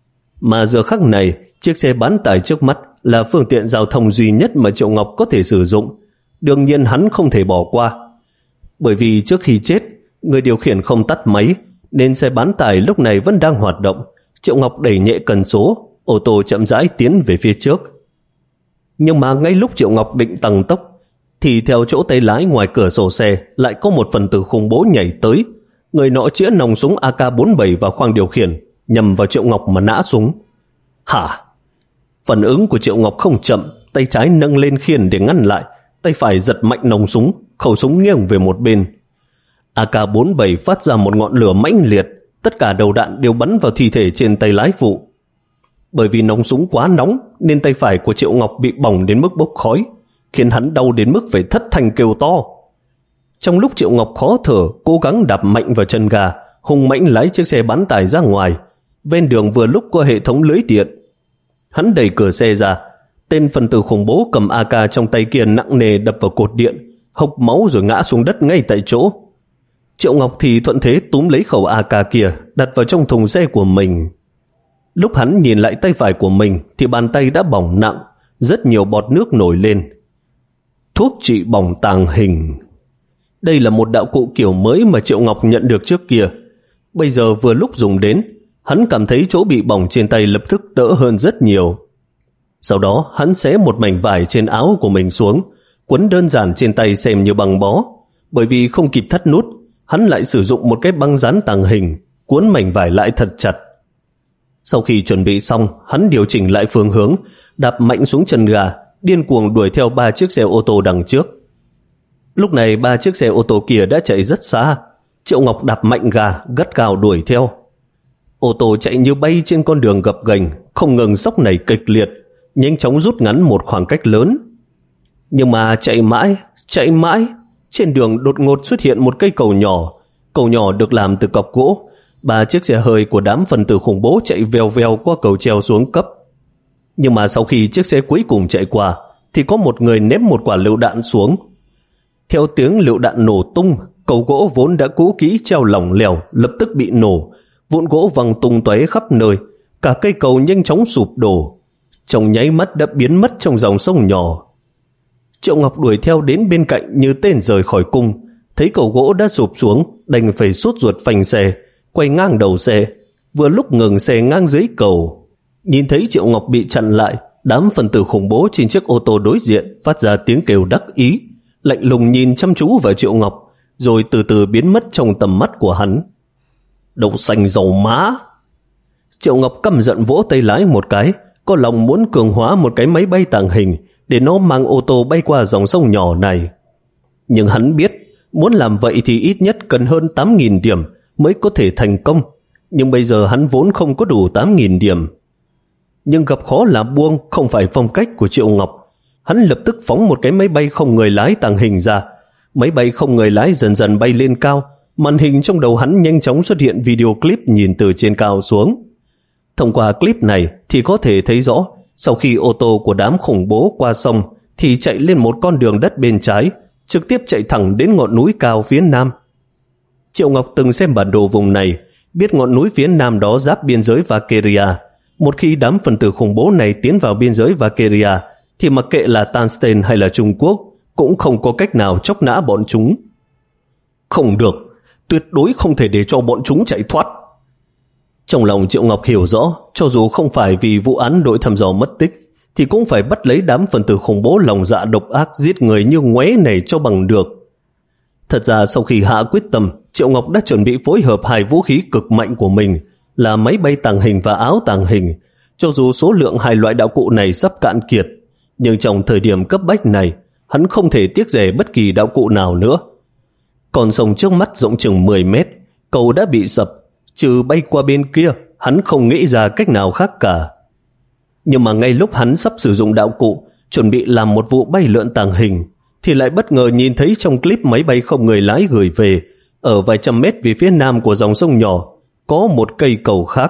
Mà giờ khắc này, chiếc xe bán tải trước mắt là phương tiện giao thông duy nhất mà Triệu Ngọc có thể sử dụng. Đương nhiên hắn không thể bỏ qua. Bởi vì trước khi chết, người điều khiển không tắt máy, nên xe bán tải lúc này vẫn đang hoạt động. Triệu Ngọc đẩy nhẹ cần số, ô tô chậm rãi tiến về phía trước. Nhưng mà ngay lúc Triệu Ngọc định tăng tốc, thì theo chỗ tay lái ngoài cửa sổ xe lại có một phần tử khủng bố nhảy tới. Người nọ chĩa nòng súng A K bốn mươi bảy vào khoang điều khiển, nhằm vào Triệu Ngọc mà nã súng. Hả? Phản ứng của Triệu Ngọc không chậm, tay trái nâng lên khiên để ngăn lại, tay phải giật mạnh nòng súng, khẩu súng nghiêng về một bên. A K bốn mươi bảy phát ra một ngọn lửa mãnh liệt, tất cả đầu đạn đều bắn vào thi thể trên tay lái phụ. Bởi vì nòng súng quá nóng nên tay phải của Triệu Ngọc bị bỏng đến mức bốc khói, khiến hắn đau đến mức phải thất thanh kêu to. Trong lúc Triệu Ngọc khó thở, cố gắng đạp mạnh vào chân ga, hung mãnh lái chiếc xe bán tải ra ngoài. Ven đường vừa lúc có hệ thống lưới điện. Hắn đẩy cửa xe ra, tên phần tử khủng bố cầm A K trong tay kia nặng nề đập vào cột điện, hộc máu rồi ngã xuống đất ngay tại chỗ. Triệu Ngọc thì thuận thế túm lấy khẩu A K kia, đặt vào trong thùng xe của mình. Lúc hắn nhìn lại tay phải của mình thì bàn tay đã bỏng nặng, rất nhiều bọt nước nổi lên. Thuốc trị bỏng tàng hình. Đây là một đạo cụ kiểu mới mà Triệu Ngọc nhận được trước kia. Bây giờ vừa lúc dùng đến, hắn cảm thấy chỗ bị bỏng trên tay lập tức đỡ hơn rất nhiều. Sau đó hắn xé một mảnh vải trên áo của mình xuống, quấn đơn giản trên tay xem như băng bó. Bởi vì không kịp thắt nút, hắn lại sử dụng một cái băng dán tàng hình, cuốn mảnh vải lại thật chặt. Sau khi chuẩn bị xong, hắn điều chỉnh lại phương hướng, đạp mạnh xuống chân ga, điên cuồng đuổi theo ba chiếc xe ô tô đằng trước. Lúc này ba chiếc xe ô tô kia đã chạy rất xa. Triệu Ngọc đạp mạnh ga, gắt gao đuổi theo. Ô tô chạy như bay trên con đường gập ghềnh, không ngừng xốc nảy kịch liệt, nhanh chóng rút ngắn một khoảng cách lớn. Nhưng mà chạy mãi, chạy mãi, trên đường đột ngột xuất hiện một cây cầu nhỏ. Cầu nhỏ được làm từ cọc gỗ. Ba chiếc xe hơi của đám phần tử khủng bố chạy vèo vèo qua cầu treo xuống cấp. Nhưng mà sau khi chiếc xe cuối cùng chạy qua, thì có một người ném một quả lựu đạn xuống. Theo tiếng lựu đạn nổ tung, cầu gỗ vốn đã cũ kỹ treo lỏng lẻo lập tức bị nổ, vụn gỗ văng tung tóe khắp nơi, cả cây cầu nhanh chóng sụp đổ, trong nháy mắt đã biến mất trong dòng sông nhỏ. Triệu Ngọc đuổi theo đến bên cạnh như tên rời khỏi cung, thấy cầu gỗ đã sụp xuống, đành phải sốt ruột phanh xe, quay ngang đầu xe, vừa lúc ngừng xe ngang dưới cầu. Nhìn thấy Triệu Ngọc bị chặn lại, đám phần tử khủng bố trên chiếc ô tô đối diện phát ra tiếng kêu đắc ý, lạnh lùng nhìn chăm chú vào Triệu Ngọc, rồi từ từ biến mất trong tầm mắt của hắn. Đậu xanh dầu má! Triệu Ngọc căm giận vỗ tay lái một cái, có lòng muốn cường hóa một cái máy bay tàng hình, để nó mang ô tô bay qua dòng sông nhỏ này. Nhưng hắn biết muốn làm vậy thì ít nhất cần hơn tám nghìn điểm mới có thể thành công, nhưng bây giờ hắn vốn không có đủ tám nghìn điểm. Nhưng gặp khó là buông không phải phong cách của Triệu Ngọc. Hắn lập tức phóng một cái máy bay không người lái tàng hình ra. Máy bay không người lái dần dần bay lên cao, màn hình trong đầu hắn nhanh chóng xuất hiện video clip nhìn từ trên cao xuống. Thông qua clip này thì có thể thấy rõ, sau khi ô tô của đám khủng bố qua sông thì chạy lên một con đường đất bên trái, trực tiếp chạy thẳng đến ngọn núi cao phía nam. Triệu Ngọc từng xem bản đồ vùng này, biết ngọn núi phía nam đó giáp biên giới Valkyria. Một khi đám phần tử khủng bố này tiến vào biên giới Valkyria thì mặc kệ là Tanstein hay là Trung Quốc cũng không có cách nào chóc nã bọn chúng. Không được, tuyệt đối không thể để cho bọn chúng chạy thoát. Trong lòng Triệu Ngọc hiểu rõ, cho dù không phải vì vụ án đội thăm dò mất tích thì cũng phải bắt lấy đám phần tử khủng bố lòng dạ độc ác giết người như ngoé này cho bằng được. Thật ra sau khi hạ quyết tâm, Triệu Ngọc đã chuẩn bị phối hợp hai vũ khí cực mạnh của mình là máy bay tàng hình và áo tàng hình. Cho dù số lượng hai loại đạo cụ này sắp cạn kiệt, nhưng trong thời điểm cấp bách này, hắn không thể tiếc rẻ bất kỳ đạo cụ nào nữa. Con sông trước mắt rộng chừng mười mét, cầu đã bị sập, trừ bay qua bên kia, hắn không nghĩ ra cách nào khác cả. Nhưng mà ngay lúc hắn sắp sử dụng đạo cụ, chuẩn bị làm một vụ bay lượn tàng hình, thì lại bất ngờ nhìn thấy trong clip máy bay không người lái gửi về, ở vài trăm mét về phía nam của dòng sông nhỏ, có một cây cầu khác.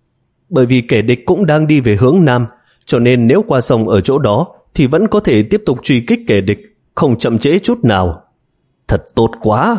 Bởi vì kẻ địch cũng đang đi về hướng nam, cho nên nếu qua sông ở chỗ đó thì vẫn có thể tiếp tục truy kích kẻ địch, không chậm trễ chút nào. Thật tốt quá!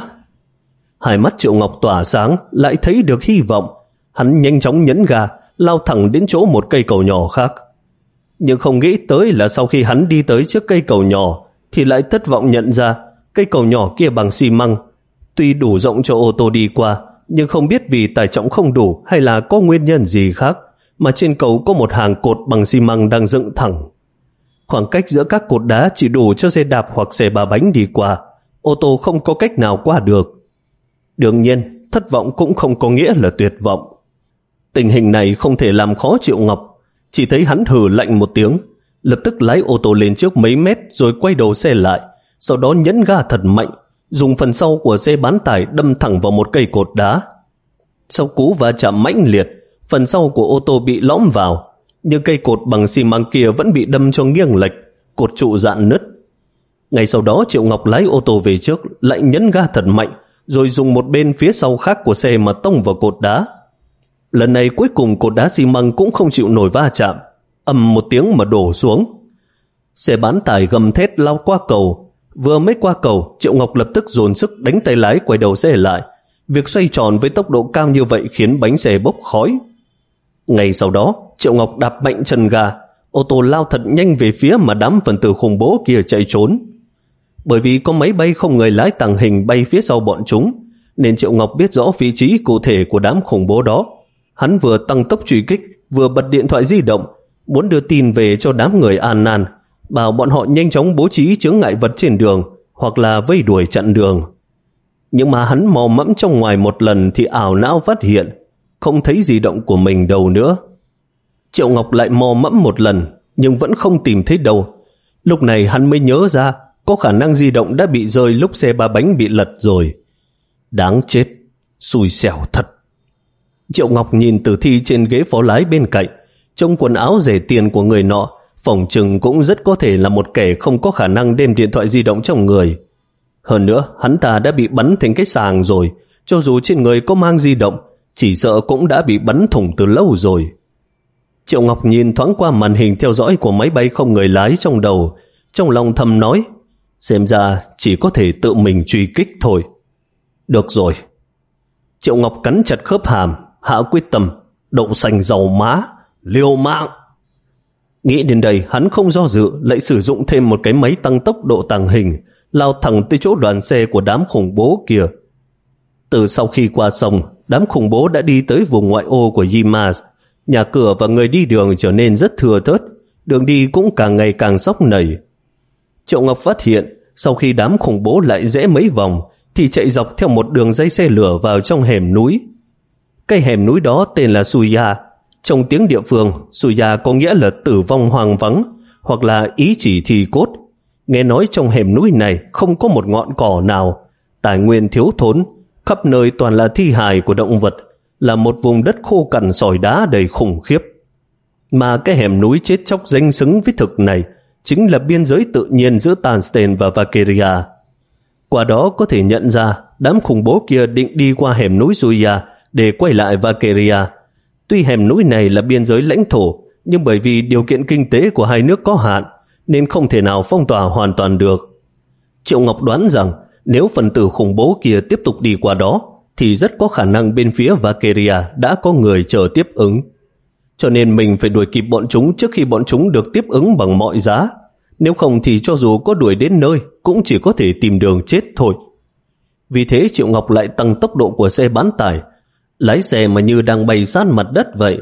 Hai mắt Triệu Ngọc tỏa sáng, lại thấy được hy vọng. Hắn nhanh chóng nhấn ga, lao thẳng đến chỗ một cây cầu nhỏ khác. Nhưng không nghĩ tới là sau khi hắn đi tới trước cây cầu nhỏ thì lại thất vọng nhận ra cây cầu nhỏ kia bằng xi măng. Tuy đủ rộng cho ô tô đi qua, nhưng không biết vì tải trọng không đủ hay là có nguyên nhân gì khác mà trên cầu có một hàng cột bằng xi măng đang dựng thẳng. Khoảng cách giữa các cột đá chỉ đủ cho xe đạp hoặc xe ba bánh đi qua, ô tô không có cách nào qua được. Đương nhiên, thất vọng cũng không có nghĩa là tuyệt vọng. Tình hình này không thể làm khó Triệu Ngọc, chỉ thấy hắn hừ lạnh một tiếng, lập tức lái ô tô lên trước mấy mét rồi quay đầu xe lại, sau đó nhấn ga thật mạnh, dùng phần sau của xe bán tải đâm thẳng vào một cây cột đá. Sau cú va chạm mãnh liệt, phần sau của ô tô bị lõm vào, nhưng cây cột bằng xi măng kia vẫn bị đâm cho nghiêng lệch, cột trụ rạn nứt. Ngay sau đó Triệu Ngọc lái ô tô về trước, lại nhấn ga thật mạnh, rồi dùng một bên phía sau khác của xe mà tông vào cột đá. Lần này cuối cùng cột đá xi măng cũng không chịu nổi va chạm, ầm một tiếng mà đổ xuống. Xe bán tải gầm thét lao qua cầu. Vừa mới qua cầu, Triệu Ngọc lập tức dồn sức đánh tay lái quay đầu xe lại. Việc xoay tròn với tốc độ cao như vậy khiến bánh xe bốc khói. Ngay sau đó, Triệu Ngọc đạp mạnh chân ga, ô tô lao thật nhanh về phía mà đám phần tử khủng bố kia chạy trốn. Bởi vì có máy bay không người lái tàng hình bay phía sau bọn chúng, nên Triệu Ngọc biết rõ vị trí cụ thể của đám khủng bố đó. Hắn vừa tăng tốc truy kích, vừa bật điện thoại di động, muốn đưa tin về cho đám người An Nan, bảo bọn họ nhanh chóng bố trí chướng ngại vật trên đường, hoặc là vây đuổi chặn đường. Nhưng mà hắn mò mẫm trong ngoài một lần thì ảo não phát hiện, không thấy di động của mình đâu nữa. Triệu Ngọc lại mò mẫm một lần, nhưng vẫn không tìm thấy đâu. Lúc này hắn mới nhớ ra, có khả năng di động đã bị rơi lúc xe ba bánh bị lật rồi. Đáng chết, xui xẻo thật. Triệu Ngọc nhìn tử thi trên ghế phó lái bên cạnh, trong quần áo rẻ tiền của người nọ, phỏng chừng cũng rất có thể là một kẻ không có khả năng đem điện thoại di động trong người. Hơn nữa, hắn ta đã bị bắn thành cái sàng rồi, cho dù trên người có mang di động, chỉ sợ cũng đã bị bắn thủng từ lâu rồi. Triệu Ngọc nhìn thoáng qua màn hình theo dõi của máy bay không người lái trong đầu, trong lòng thầm nói, xem ra chỉ có thể tự mình truy kích thôi. Được rồi. Triệu Ngọc cắn chặt khớp hàm, hạ quyết tâm, đậu xanh dầu má, liều mạng. Nghĩ đến đây, hắn không do dự, lại sử dụng thêm một cái máy tăng tốc độ tàng hình, lao thẳng tới chỗ đoàn xe của đám khủng bố kia. Từ sau khi qua sông, đám khủng bố đã đi tới vùng ngoại ô của Yimaz. Nhà cửa và người đi đường trở nên rất thưa thớt, đường đi cũng càng ngày càng xóc nảy. Triệu Ngọc phát hiện, sau khi đám khủng bố lại rẽ mấy vòng, thì chạy dọc theo một đường dây xe lửa vào trong hẻm núi. Cái hẻm núi đó tên là Suya. Trong tiếng địa phương, Suya có nghĩa là tử vong hoang vắng, hoặc là ý chỉ thì cốt. Nghe nói trong hẻm núi này không có một ngọn cỏ nào, tài nguyên thiếu thốn, khắp nơi toàn là thi hài của động vật, là một vùng đất khô cằn sỏi đá đầy khủng khiếp. Mà cái hẻm núi chết chóc danh xứng với thực này chính là biên giới tự nhiên giữa Tanstein và Valkyria. Qua đó có thể nhận ra đám khủng bố kia định đi qua hẻm núi Zuya để quay lại Valkyria. Tuy hẻm núi này là biên giới lãnh thổ, nhưng bởi vì điều kiện kinh tế của hai nước có hạn nên không thể nào phong tỏa hoàn toàn được. Triệu Ngọc đoán rằng nếu phần tử khủng bố kia tiếp tục đi qua đó thì rất có khả năng bên phía Valkyria đã có người chờ tiếp ứng. Cho nên mình phải đuổi kịp bọn chúng trước khi bọn chúng được tiếp ứng bằng mọi giá. Nếu không thì cho dù có đuổi đến nơi cũng chỉ có thể tìm đường chết thôi. Vì thế Triệu Ngọc lại tăng tốc độ của xe bán tải, lái xe mà như đang bay sát mặt đất vậy.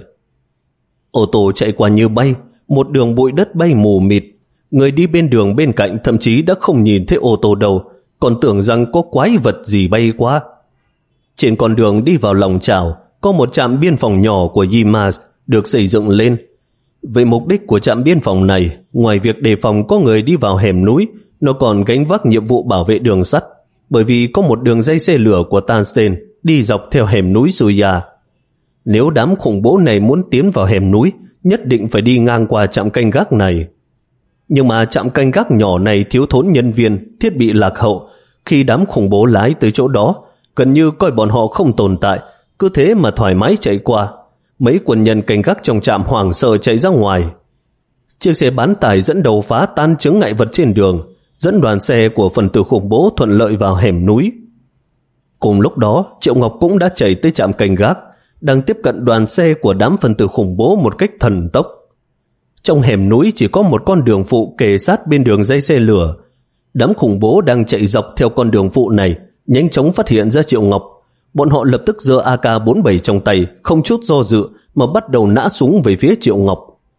Ô tô chạy qua như bay, một đường bụi đất bay mù mịt. Người đi bên đường bên cạnh thậm chí đã không nhìn thấy ô tô đâu, còn tưởng rằng có quái vật gì bay qua. Trên con đường đi vào lòng chảo có một trạm biên phòng nhỏ của Yimas được xây dựng lên. Về mục đích của trạm biên phòng này, ngoài việc đề phòng có người đi vào hẻm núi, nó còn gánh vác nhiệm vụ bảo vệ đường sắt, bởi vì có một đường dây xe lửa của Tanstein đi dọc theo hẻm núi Zuya. Nếu đám khủng bố này muốn tiến vào hẻm núi, nhất định phải đi ngang qua trạm canh gác này. Nhưng mà trạm canh gác nhỏ này thiếu thốn nhân viên, thiết bị lạc hậu. Khi đám khủng bố lái tới chỗ đó, gần như coi bọn họ không tồn tại, cứ thế mà thoải mái chạy qua. Mấy quân nhân canh gác trong trạm hoảng sợ chạy ra ngoài. Chiếc xe bán tải dẫn đầu phá tan chướng ngại vật trên đường, dẫn đoàn xe của phần tử khủng bố thuận lợi vào hẻm núi. Cùng lúc đó, Triệu Ngọc cũng đã chạy tới trạm canh gác, đang tiếp cận đoàn xe của đám phần tử khủng bố một cách thần tốc. Trong hẻm núi chỉ có một con đường phụ kề sát bên đường dây xe lửa. Đám khủng bố đang chạy dọc theo con đường phụ này, nhanh chóng phát hiện ra Triệu Ngọc. Bọn họ lập tức giơ A K bốn mươi bảy trong tay, không chút do dự mà bắt đầu nã súng về phía Triệu Ngọc.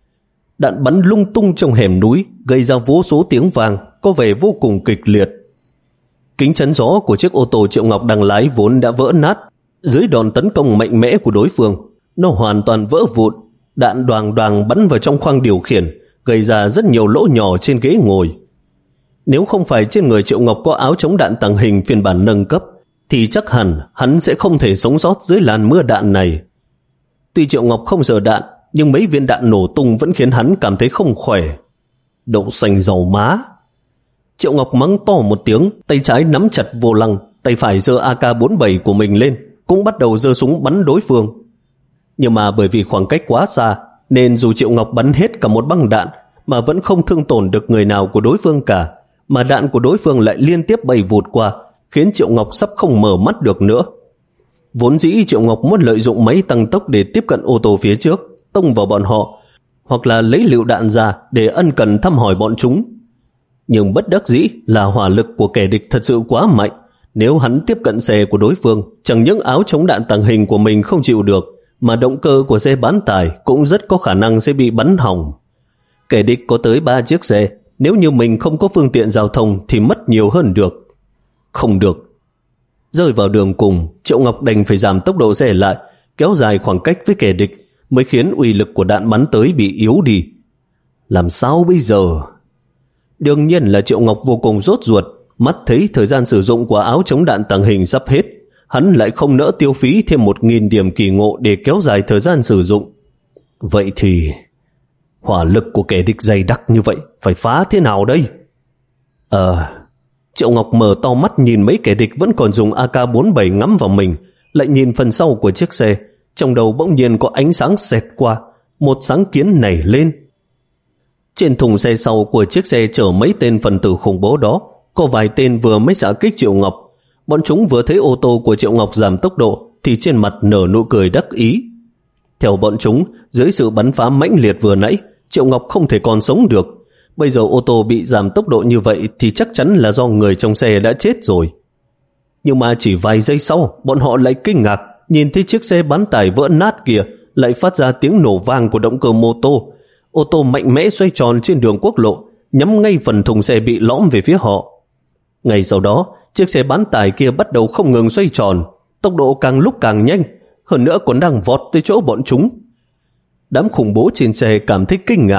Đạn bắn lung tung trong hẻm núi, gây ra vô số tiếng vang, có vẻ vô cùng kịch liệt. Kính chắn gió của chiếc ô tô Triệu Ngọc đang lái vốn đã vỡ nát. Dưới đòn tấn công mạnh mẽ của đối phương, nó hoàn toàn vỡ vụn. Đạn đoàng đoàng bắn vào trong khoang điều khiển, gây ra rất nhiều lỗ nhỏ trên ghế ngồi. Nếu không phải trên người Triệu Ngọc có áo chống đạn tàng hình phiên bản nâng cấp, thì chắc hẳn hắn sẽ không thể sống sót dưới làn mưa đạn này. Tuy Triệu Ngọc không sợ đạn, nhưng mấy viên đạn nổ tung vẫn khiến hắn cảm thấy không khỏe. Đậu xanh dầu má. Triệu Ngọc mắng to một tiếng, tay trái nắm chặt vô lăng, tay phải giơ A K bốn mươi bảy của mình lên, cũng bắt đầu giơ súng bắn đối phương. Nhưng mà bởi vì khoảng cách quá xa, nên dù Triệu Ngọc bắn hết cả một băng đạn mà vẫn không thương tổn được người nào của đối phương cả, mà đạn của đối phương lại liên tiếp bay vụt qua, khiến Triệu Ngọc sắp không mở mắt được nữa. Vốn dĩ Triệu Ngọc muốn lợi dụng máy tăng tốc để tiếp cận ô tô phía trước, tông vào bọn họ, hoặc là lấy lựu đạn ra để ân cần thăm hỏi bọn chúng. Nhưng bất đắc dĩ là hỏa lực của kẻ địch thật sự quá mạnh. Nếu hắn tiếp cận xe của đối phương, chẳng những áo chống đạn tàng hình của mình không chịu được, mà động cơ của xe bán tải cũng rất có khả năng sẽ bị bắn hỏng. Kẻ địch có tới ba chiếc xe, nếu như mình không có phương tiện giao thông thì mất nhiều hơn được. Không được. Rơi vào đường cùng, Triệu Ngọc đành phải giảm tốc độ xe lại, kéo dài khoảng cách với kẻ địch, mới khiến uy lực của đạn bắn tới bị yếu đi. Làm sao bây giờ? Đương nhiên là Triệu Ngọc vô cùng rốt ruột, mắt thấy thời gian sử dụng của áo chống đạn tàng hình sắp hết, hắn lại không nỡ tiêu phí thêm một nghìn điểm kỳ ngộ để kéo dài thời gian sử dụng. Vậy thì hỏa lực của kẻ địch dày đặc như vậy, phải phá thế nào đây? Ờ, Triệu Ngọc mở to mắt nhìn mấy kẻ địch vẫn còn dùng A K bốn mươi bảy ngắm vào mình, lại nhìn phần sau của chiếc xe, trong đầu bỗng nhiên có ánh sáng xẹt qua, một sáng kiến nảy lên. Trên thùng xe sau của chiếc xe chở mấy tên phần tử khủng bố đó, có vài tên vừa mới xạ kích Triệu Ngọc. Bọn chúng vừa thấy ô tô của Triệu Ngọc giảm tốc độ thì trên mặt nở nụ cười đắc ý. Theo bọn chúng, dưới sự bắn phá mãnh liệt vừa nãy, Triệu Ngọc không thể còn sống được. Bây giờ ô tô bị giảm tốc độ như vậy thì chắc chắn là do người trong xe đã chết rồi. Nhưng mà chỉ vài giây sau, bọn họ lại kinh ngạc nhìn thấy chiếc xe bán tải vỡ nát kia lại phát ra tiếng nổ vang của động cơ mô tô. Ô tô mạnh mẽ xoay tròn trên đường quốc lộ, nhắm ngay phần thùng xe bị lõm về phía họ. Ngay sau đó, chiếc xe bán tải kia bắt đầu không ngừng xoay tròn, tốc độ càng lúc càng nhanh, hơn nữa còn đang vọt tới chỗ bọn chúng. Đám khủng bố trên xe cảm thấy kinh ngạc,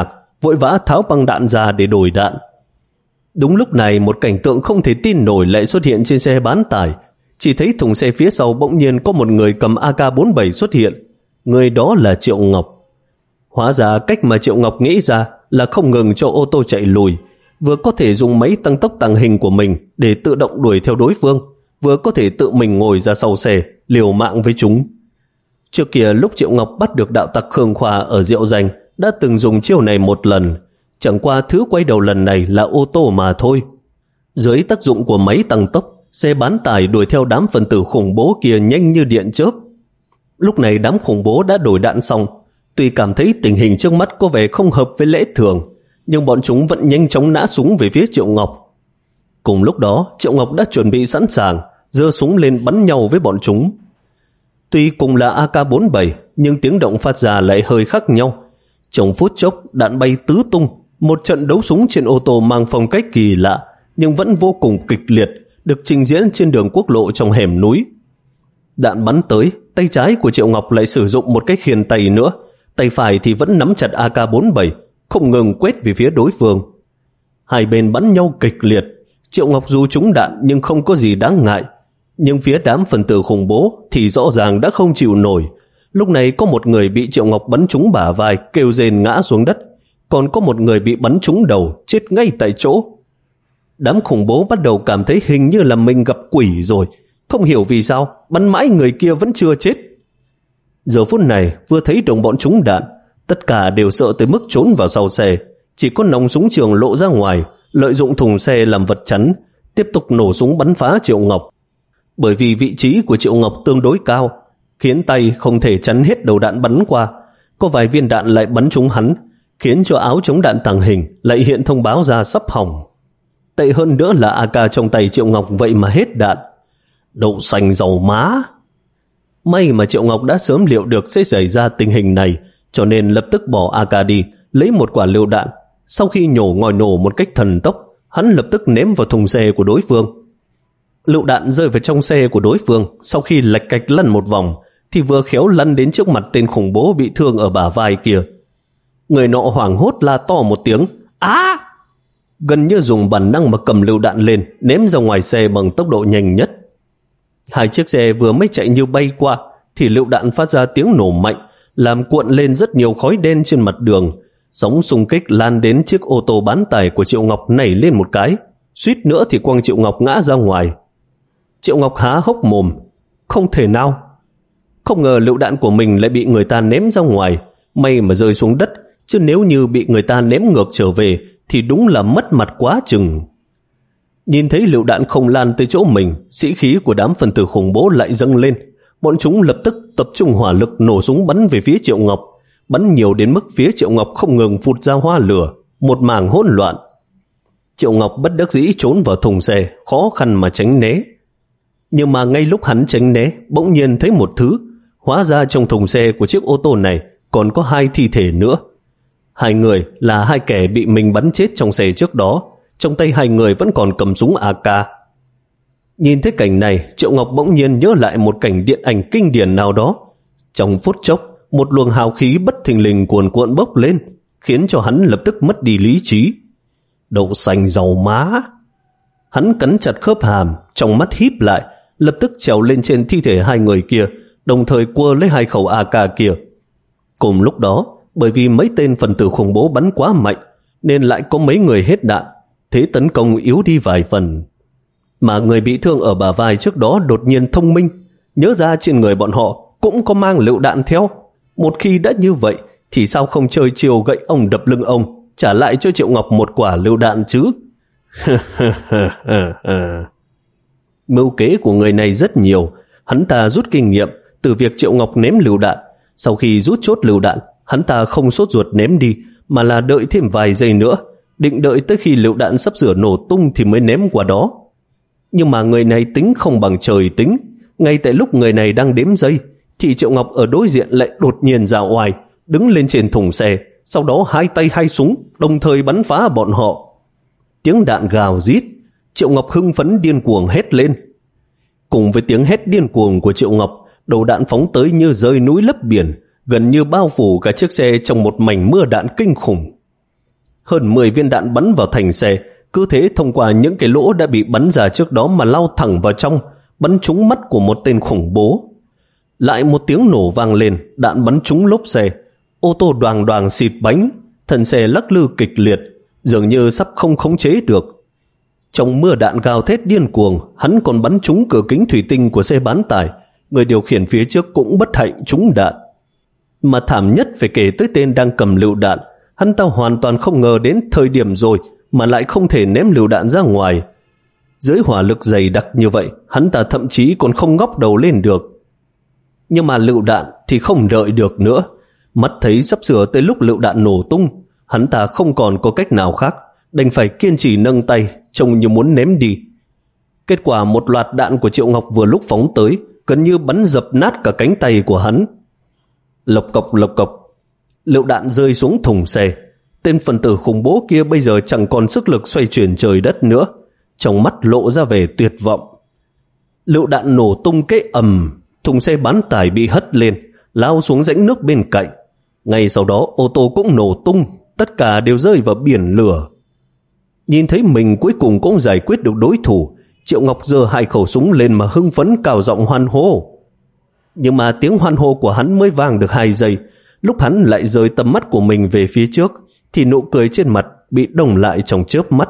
vội vã tháo băng đạn ra để đổi đạn. Đúng lúc này, một cảnh tượng không thể tin nổi lại xuất hiện trên xe bán tải. Chỉ thấy thùng xe phía sau bỗng nhiên có một người cầm A K bốn mươi bảy xuất hiện. Người đó là Triệu Ngọc. Hóa ra cách mà Triệu Ngọc nghĩ ra là không ngừng cho ô tô chạy lùi, vừa có thể dùng máy tăng tốc tàng hình của mình để tự động đuổi theo đối phương, vừa có thể tự mình ngồi ra sau xe liều mạng với chúng. Trước kia lúc Triệu Ngọc bắt được đạo tặc Khương Khoa ở Diệu Danh đã từng dùng chiêu này một lần, chẳng qua thứ quay đầu lần này là ô tô mà thôi. Dưới tác dụng của máy tăng tốc, xe bán tải đuổi theo đám phần tử khủng bố kia nhanh như điện chớp. Lúc này đám khủng bố đã đổi đạn xong, tuy cảm thấy tình hình trước mắt có vẻ không hợp với lẽ thường, nhưng bọn chúng vẫn nhanh chóng nã súng về phía Triệu Ngọc. Cùng lúc đó, Triệu Ngọc đã chuẩn bị sẵn sàng, giơ súng lên bắn nhau với bọn chúng. Tuy cùng là A K bốn mươi bảy, nhưng tiếng động phát ra lại hơi khác nhau. Trong phút chốc, đạn bay tứ tung, một trận đấu súng trên ô tô mang phong cách kỳ lạ, nhưng vẫn vô cùng kịch liệt, được trình diễn trên đường quốc lộ trong hẻm núi. Đạn bắn tới, tay trái của Triệu Ngọc lại sử dụng một cái khiên tay nữa, tay phải thì vẫn nắm chặt A K bốn mươi bảy, không ngừng quét về phía đối phương. Hai bên bắn nhau kịch liệt, Triệu Ngọc dù trúng đạn nhưng không có gì đáng ngại. Nhưng phía đám phần tử khủng bố thì rõ ràng đã không chịu nổi. Lúc này có một người bị Triệu Ngọc bắn trúng bả vai, kêu rên ngã xuống đất, còn có một người bị bắn trúng đầu, chết ngay tại chỗ. Đám khủng bố bắt đầu cảm thấy hình như là mình gặp quỷ rồi, không hiểu vì sao bắn mãi người kia vẫn chưa chết. Giờ phút này vừa thấy đồng bọn trúng đạn, tất cả đều sợ tới mức trốn vào sau xe, chỉ có nòng súng trường lộ ra ngoài, lợi dụng thùng xe làm vật chắn, tiếp tục nổ súng bắn phá Triệu Ngọc. Bởi vì vị trí của Triệu Ngọc tương đối cao, khiến tay không thể chắn hết đầu đạn bắn qua, có vài viên đạn lại bắn trúng hắn, khiến cho áo chống đạn tàng hình lại hiện thông báo ra sắp hỏng. Tệ hơn nữa là A K trong tay Triệu Ngọc vậy mà hết đạn. Đậu xanh dầu má! May mà Triệu Ngọc đã sớm liệu được sẽ xảy ra tình hình này, cho nên lập tức bỏ A K đi, lấy một quả lựu đạn. Sau khi nhổ ngòi nổ một cách thần tốc, hắn lập tức ném vào thùng xe của đối phương. Lựu đạn rơi vào trong xe của đối phương, sau khi lạch cạch lăn một vòng, thì vừa khéo lăn đến trước mặt tên khủng bố bị thương ở bả vai kia. Người nọ hoảng hốt la to một tiếng, á! Gần như dùng bản năng mà cầm lựu đạn lên, ném ra ngoài xe bằng tốc độ nhanh nhất. Hai chiếc xe vừa mới chạy như bay qua, thì lựu đạn phát ra tiếng nổ mạnh, làm cuộn lên rất nhiều khói đen trên mặt đường. Sóng xung kích lan đến chiếc ô tô bán tải của Triệu Ngọc nảy lên một cái, suýt nữa thì quăng Triệu Ngọc ngã ra ngoài. Triệu Ngọc há hốc mồm, không thể nào. Không ngờ lựu đạn của mình lại bị người ta ném ra ngoài, may mà rơi xuống đất, chứ nếu như bị người ta ném ngược trở về thì đúng là mất mặt quá chừng. Nhìn thấy lựu đạn không lan tới chỗ mình, sĩ khí của đám phần tử khủng bố lại dâng lên. Bọn chúng lập tức tập trung hỏa lực nổ súng bắn về phía Triệu Ngọc, bắn nhiều đến mức phía Triệu Ngọc không ngừng phụt ra hoa lửa, một mảng hỗn loạn. Triệu Ngọc bất đắc dĩ trốn vào thùng xe, khó khăn mà tránh né. Nhưng mà ngay lúc hắn tránh né, bỗng nhiên thấy một thứ. Hóa ra trong thùng xe của chiếc ô tô này còn có hai thi thể nữa. Hai người là hai kẻ bị mình bắn chết trong xe trước đó, trong tay hai người vẫn còn cầm súng A K. Nhìn thấy cảnh này, Triệu Ngọc bỗng nhiên nhớ lại một cảnh điện ảnh kinh điển nào đó. Trong phút chốc, một luồng hào khí bất thình lình cuồn cuộn bốc lên, khiến cho hắn lập tức mất đi lý trí. Đậu xanh dầu má! Hắn cắn chặt khớp hàm, trong mắt híp lại, lập tức trèo lên trên thi thể hai người kia, đồng thời quơ lấy hai khẩu A K kia. Cùng lúc đó, bởi vì mấy tên phần tử khủng bố bắn quá mạnh, nên lại có mấy người hết đạn, thế tấn công yếu đi vài phần. Mà người bị thương ở bả vai trước đó đột nhiên thông minh, nhớ ra trên người bọn họ cũng có mang lựu đạn theo. Một khi đã như vậy, thì sao không chơi chiều gậy ông đập lưng ông, trả lại cho Triệu Ngọc một quả lựu đạn chứ? Mưu kế của người này rất nhiều, hắn ta rút kinh nghiệm từ việc Triệu Ngọc ném lựu đạn. Sau khi rút chốt lựu đạn, hắn ta không sốt ruột ném đi, mà là đợi thêm vài giây nữa, định đợi tới khi lựu đạn sắp sửa nổ tung thì mới ném qua đó. Nhưng mà người này tính không bằng trời tính. Ngay tại lúc người này đang đếm giây, thì Triệu Ngọc ở đối diện lại đột nhiên ra oai, đứng lên trên thùng xe, sau đó hai tay hai súng đồng thời bắn phá bọn họ. Tiếng đạn gào rít, Triệu Ngọc hưng phấn điên cuồng hét lên. Cùng với tiếng hét điên cuồng của Triệu Ngọc, đầu đạn phóng tới như rơi núi lấp biển, gần như bao phủ cả chiếc xe trong một mảnh mưa đạn kinh khủng. Hơn mười viên đạn bắn vào thành xe, cứ thế thông qua những cái lỗ đã bị bắn ra trước đó mà lao thẳng vào trong, bắn trúng mắt của một tên khủng bố. Lại một tiếng nổ vang lên, đạn bắn trúng lốp xe. Ô tô đoàng đoàng xịt bánh, thân xe lắc lư kịch liệt, dường như sắp không khống chế được. Trong mưa đạn gào thét điên cuồng, hắn còn bắn trúng cửa kính thủy tinh của xe bán tải. Người điều khiển phía trước cũng bất hạnh trúng đạn. Mà thảm nhất phải kể tới tên đang cầm lựu đạn. Hắn ta hoàn toàn không ngờ đến thời điểm rồi mà lại không thể ném lựu đạn ra ngoài. Dưới hỏa lực dày đặc như vậy, hắn ta thậm chí còn không ngóc đầu lên được. Nhưng mà lựu đạn thì không đợi được nữa. Mắt thấy sắp sửa tới lúc lựu đạn nổ tung, hắn ta không còn có cách nào khác, đành phải kiên trì nâng tay, trông như muốn ném đi. Kết quả một loạt đạn của Triệu Ngọc vừa lúc phóng tới, gần như bắn dập nát cả cánh tay của hắn. Lộc cộc lộc cộc, lựu đạn rơi xuống thùng xe. Tên phần tử khủng bố kia bây giờ chẳng còn sức lực xoay chuyển trời đất nữa, trong mắt lộ ra vẻ tuyệt vọng. Lựu đạn nổ tung cái ầm, thùng xe bán tải bị hất lên, lao xuống rãnh nước bên cạnh. Ngay sau đó ô tô cũng nổ tung, tất cả đều rơi vào biển lửa. Nhìn thấy mình cuối cùng cũng giải quyết được đối thủ, Triệu Ngọc giơ hai khẩu súng lên mà hưng phấn cao giọng hoan hô. Nhưng mà tiếng hoan hô của hắn mới vang được hai giây, lúc hắn lại rời tầm mắt của mình về phía trước, thì nụ cười trên mặt bị đồng lại trong chớp mắt.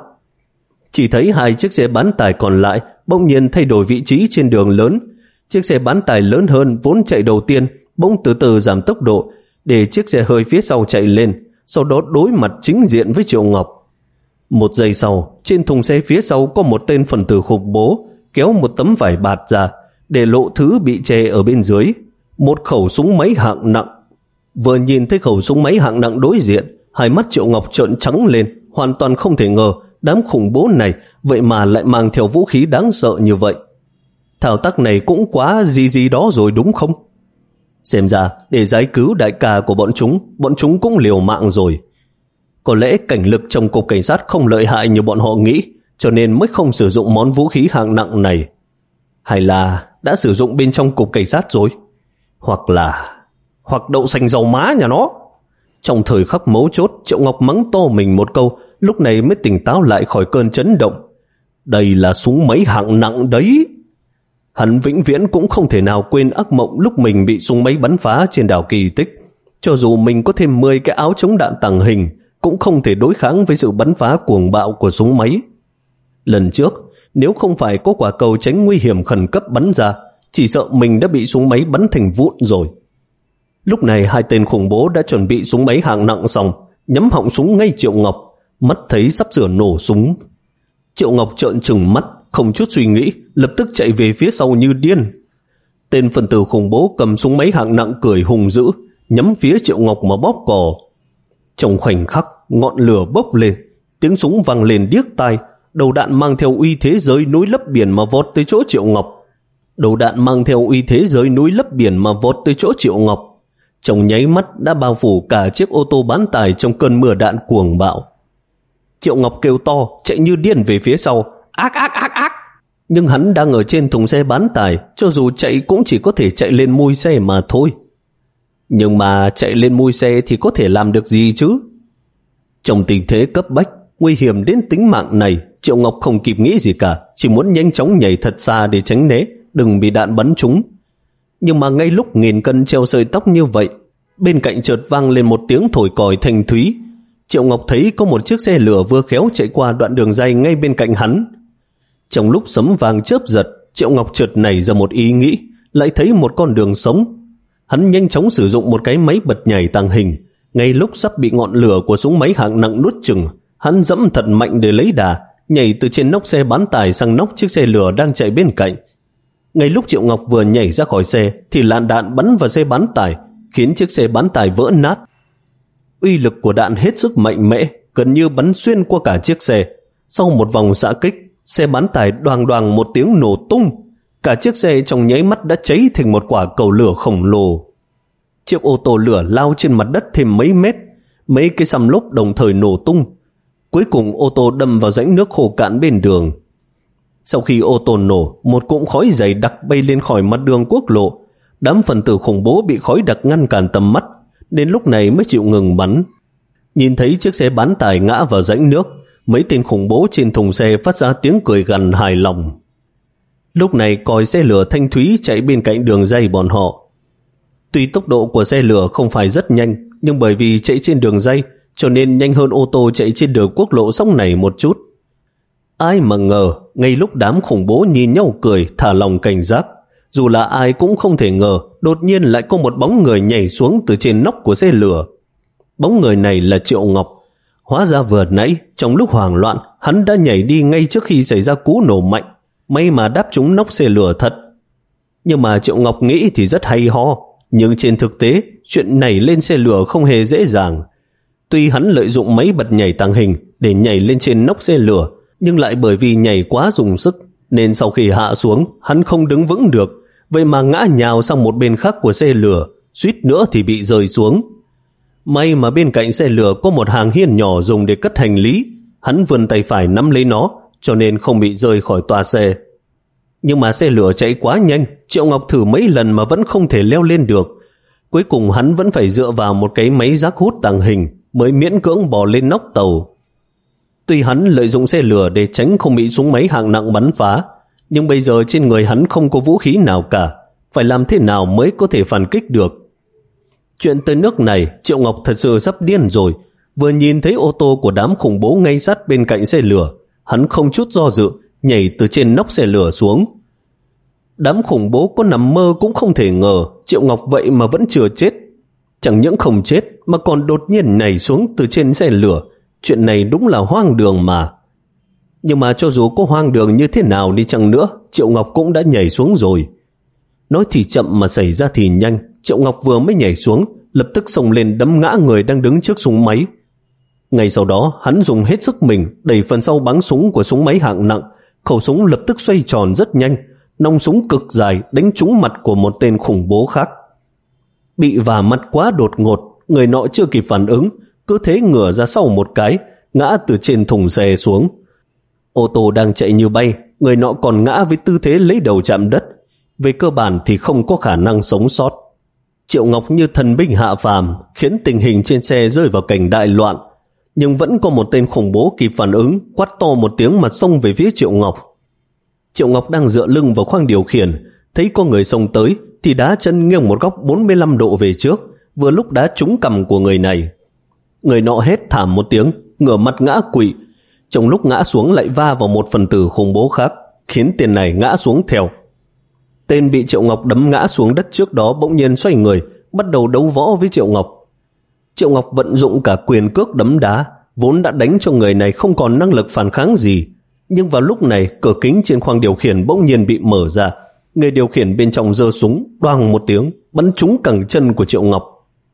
Chỉ thấy hai chiếc xe bán tải còn lại bỗng nhiên thay đổi vị trí trên đường lớn. Chiếc xe bán tải lớn hơn vốn chạy đầu tiên bỗng từ từ giảm tốc độ để chiếc xe hơi phía sau chạy lên, sau đó đối mặt chính diện với Triệu Ngọc. Một giây sau, trên thùng xe phía sau có một tên phần tử khủng bố kéo một tấm vải bạt ra để lộ thứ bị che ở bên dưới, một khẩu súng máy hạng nặng. Vừa nhìn thấy khẩu súng máy hạng nặng đối diện, hai mắt Triệu Ngọc trợn trắng lên, hoàn toàn không thể ngờ đám khủng bố này vậy mà lại mang theo vũ khí đáng sợ như vậy. Thao tác này cũng quá gì gì đó rồi đúng không? Xem ra để giải cứu đại ca của bọn chúng, bọn chúng cũng liều mạng rồi. Có lẽ cảnh lực trong cục cảnh sát không lợi hại như bọn họ nghĩ, cho nên mới không sử dụng món vũ khí hạng nặng này. Hay là đã sử dụng bên trong cục cảnh sát rồi? Hoặc là... hoặc đậu xanh dầu má nhà nó. Trong thời khắc mấu chốt, Triệu Ngọc mắng to mình một câu, lúc này mới tỉnh táo lại khỏi cơn chấn động. Đây là súng máy hạng nặng đấy. Hắn vĩnh viễn cũng không thể nào quên ác mộng lúc mình bị súng máy bắn phá trên đảo Kỳ Tích. Cho dù mình có thêm mười cái áo chống đạn tàng hình, cũng không thể đối kháng với sự bắn phá cuồng bạo của súng máy. Lần trước, nếu không phải có quả cầu tránh nguy hiểm khẩn cấp bắn ra, chỉ sợ mình đã bị súng máy bắn thành vụn rồi. Lúc này hai tên khủng bố đã chuẩn bị súng máy hạng nặng xong, nhắm họng súng ngay Triệu Ngọc, mắt thấy sắp sửa nổ súng. Triệu Ngọc trợn trừng mắt, không chút suy nghĩ, lập tức chạy về phía sau như điên. Tên phần tử khủng bố cầm súng máy hạng nặng cười hùng dữ, nhắm phía Triệu Ngọc mà bóp cò. Trong khoảnh khắc, ngọn lửa bốc lên, tiếng súng vang lên điếc tai, đầu đạn mang theo uy thế giới núi lấp biển mà vọt tới chỗ Triệu Ngọc. Đầu đạn mang theo uy thế giới núi lấp biển mà vọt tới chỗ Triệu Ngọc. Trong nháy mắt đã bao phủ cả chiếc ô tô bán tải trong cơn mưa đạn cuồng bạo. Triệu Ngọc kêu to, chạy như điên về phía sau. Ác ác ác ác! Nhưng hắn đang ở trên thùng xe bán tải, cho dù chạy cũng chỉ có thể chạy lên mui xe mà thôi. Nhưng mà chạy lên mui xe thì có thể làm được gì chứ? Trong tình thế cấp bách, nguy hiểm đến tính mạng này, Triệu Ngọc không kịp nghĩ gì cả, chỉ muốn nhanh chóng nhảy thật xa để tránh né, đừng bị đạn bắn trúng. Nhưng mà ngay lúc nghìn cân treo sợi tóc như vậy, bên cạnh chợt vang lên một tiếng thổi còi thanh thúy. Triệu Ngọc thấy có một chiếc xe lửa vừa khéo chạy qua đoạn đường ray ngay bên cạnh hắn. Trong lúc sấm vàng chớp giật, Triệu Ngọc chợt nảy ra một ý nghĩ, lại thấy một con đường sống. Hắn nhanh chóng sử dụng một cái máy bật nhảy tàng hình. Ngay lúc sắp bị ngọn lửa của súng máy hạng nặng nuốt chửng, hắn dẫm thật mạnh để lấy đà, nhảy từ trên nóc xe bán tải sang nóc chiếc xe lửa đang chạy bên cạnh. Ngay lúc Triệu Ngọc vừa nhảy ra khỏi xe thì làn đạn bắn vào xe bán tải, khiến chiếc xe bán tải vỡ nát. Uy lực của đạn hết sức mạnh mẽ, gần như bắn xuyên qua cả chiếc xe. Sau một vòng xạ kích, xe bán tải đoàng đoàng một tiếng nổ tung. Cả chiếc xe trong nháy mắt đã cháy thành một quả cầu lửa khổng lồ. Chiếc ô tô lửa lao trên mặt đất thêm mấy mét, mấy cái xăm lốp đồng thời nổ tung. Cuối cùng ô tô đâm vào rãnh nước khô cạn bên đường. Sau khi ô tô nổ, một cụm khói dày đặc bay lên khỏi mặt đường quốc lộ. Đám phần tử khủng bố bị khói đặc ngăn cản tầm mắt, đến lúc này mới chịu ngừng bắn. Nhìn thấy chiếc xe bán tải ngã vào rãnh nước, mấy tên khủng bố trên thùng xe phát ra tiếng cười gằn hài lòng. Lúc này còi xe lửa thanh thúy chạy bên cạnh đường ray bọn họ. Tuy tốc độ của xe lửa không phải rất nhanh, nhưng bởi vì chạy trên đường ray cho nên nhanh hơn ô tô chạy trên đường quốc lộ sóc này một chút. Ai mà ngờ, ngay lúc đám khủng bố nhìn nhau cười, thả lòng cảnh giác, dù là ai cũng không thể ngờ, đột nhiên lại có một bóng người nhảy xuống từ trên nóc của xe lửa. Bóng người này là Triệu Ngọc. Hóa ra vừa nãy, trong lúc hoảng loạn, hắn đã nhảy đi ngay trước khi xảy ra cú nổ mạnh, may mà đáp trúng nóc xe lửa thật. Nhưng mà Triệu Ngọc nghĩ thì rất hay ho, nhưng trên thực tế, chuyện nhảy lên xe lửa không hề dễ dàng. Tuy hắn lợi dụng máy bật nhảy tàng hình để nhảy lên trên nóc xe lửa, nhưng lại bởi vì nhảy quá dùng sức, nên sau khi hạ xuống, hắn không đứng vững được, vậy mà ngã nhào sang một bên khác của xe lửa, suýt nữa thì bị rơi xuống. May mà bên cạnh xe lửa có một hàng hiên nhỏ dùng để cất hành lý, hắn vươn tay phải nắm lấy nó, cho nên không bị rơi khỏi toa xe. Nhưng mà xe lửa chạy quá nhanh, Triệu Ngọc thử mấy lần mà vẫn không thể leo lên được. Cuối cùng hắn vẫn phải dựa vào một cái máy rác hút tàng hình mới miễn cưỡng bò lên nóc tàu. Tuy hắn lợi dụng xe lửa để tránh không bị súng máy hạng nặng bắn phá, nhưng bây giờ trên người hắn không có vũ khí nào cả, phải làm thế nào mới có thể phản kích được. Chuyện tới nước này, Triệu Ngọc thật sự sắp điên rồi. Vừa nhìn thấy ô tô của đám khủng bố ngay sát bên cạnh xe lửa, hắn không chút do dự nhảy từ trên nóc xe lửa xuống. Đám khủng bố có nằm mơ cũng không thể ngờ Triệu Ngọc vậy mà vẫn chưa chết. Chẳng những không chết mà còn đột nhiên nhảy xuống từ trên xe lửa. Chuyện này đúng là hoang đường mà. Nhưng mà cho dù có hoang đường như thế nào đi chăng nữa, Triệu Ngọc cũng đã nhảy xuống rồi. Nói thì chậm mà xảy ra thì nhanh. Triệu Ngọc vừa mới nhảy xuống, lập tức xông lên đấm ngã người đang đứng trước súng máy. Ngay sau đó, hắn dùng hết sức mình đẩy phần sau bắn súng của súng máy hạng nặng. Khẩu súng lập tức xoay tròn rất nhanh, nòng súng cực dài đánh trúng mặt của một tên khủng bố khác. Bị vả mặt quá đột ngột, người nọ chưa kịp phản ứng, cứ thế ngửa ra sau một cái, ngã từ trên thùng xe xuống. Ô tô đang chạy như bay, người nọ còn ngã với tư thế lấy đầu chạm đất. Về cơ bản thì không có khả năng sống sót. Triệu Ngọc như thần binh hạ phàm, khiến tình hình trên xe rơi vào cảnh đại loạn. Nhưng vẫn có một tên khủng bố kịp phản ứng, quát to một tiếng mà xông về phía Triệu Ngọc. Triệu Ngọc đang dựa lưng vào khoang điều khiển, thấy có người xông tới thì đá chân nghiêng một góc bốn mươi lăm độ về trước, vừa lúc đá trúng cằm của người này. Người nọ hét thảm một tiếng, ngửa mặt ngã quỵ. Trong lúc ngã xuống lại va vào một phần tử khủng bố khác, khiến tên này ngã xuống theo. Tên bị Triệu Ngọc đấm ngã xuống đất trước đó bỗng nhiên xoay người, bắt đầu đấu võ với Triệu Ngọc. Triệu Ngọc vận dụng cả quyền cước đấm đá, vốn đã đánh cho người này không còn năng lực phản kháng gì. Nhưng vào lúc này, cửa kính trên khoang điều khiển bỗng nhiên bị mở ra. Người điều khiển bên trong giơ súng, đoàng một tiếng, bắn trúng cẳng chân của Triệu Ngọc.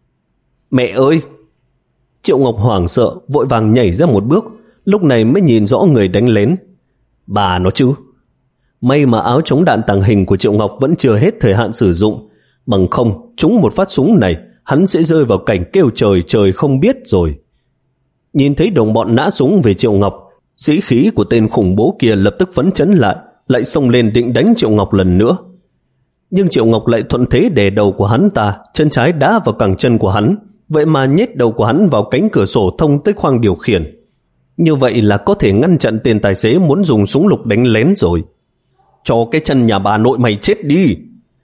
Mẹ ơi! Triệu Ngọc hoảng sợ, vội vàng nhảy ra một bước, lúc này mới nhìn rõ người đánh lén. Bà nó chứ! May mà áo chống đạn tàng hình của Triệu Ngọc vẫn chưa hết thời hạn sử dụng, bằng không, trúng một phát súng này, hắn sẽ rơi vào cảnh kêu trời trời không biết rồi. Nhìn thấy đồng bọn nã súng về Triệu Ngọc, sĩ khí của tên khủng bố kia lập tức phấn chấn lại, lại xông lên định đánh Triệu Ngọc lần nữa. Nhưng Triệu Ngọc lại thuận thế đè đầu của hắn ta, chân trái đá vào cẳng chân của hắn, vậy mà nhét đầu của hắn vào cánh cửa sổ thông tới khoang điều khiển. Như vậy là có thể ngăn chặn tên tài xế muốn dùng súng lục đánh lén rồi. Cho cái chân nhà bà nội mày chết đi!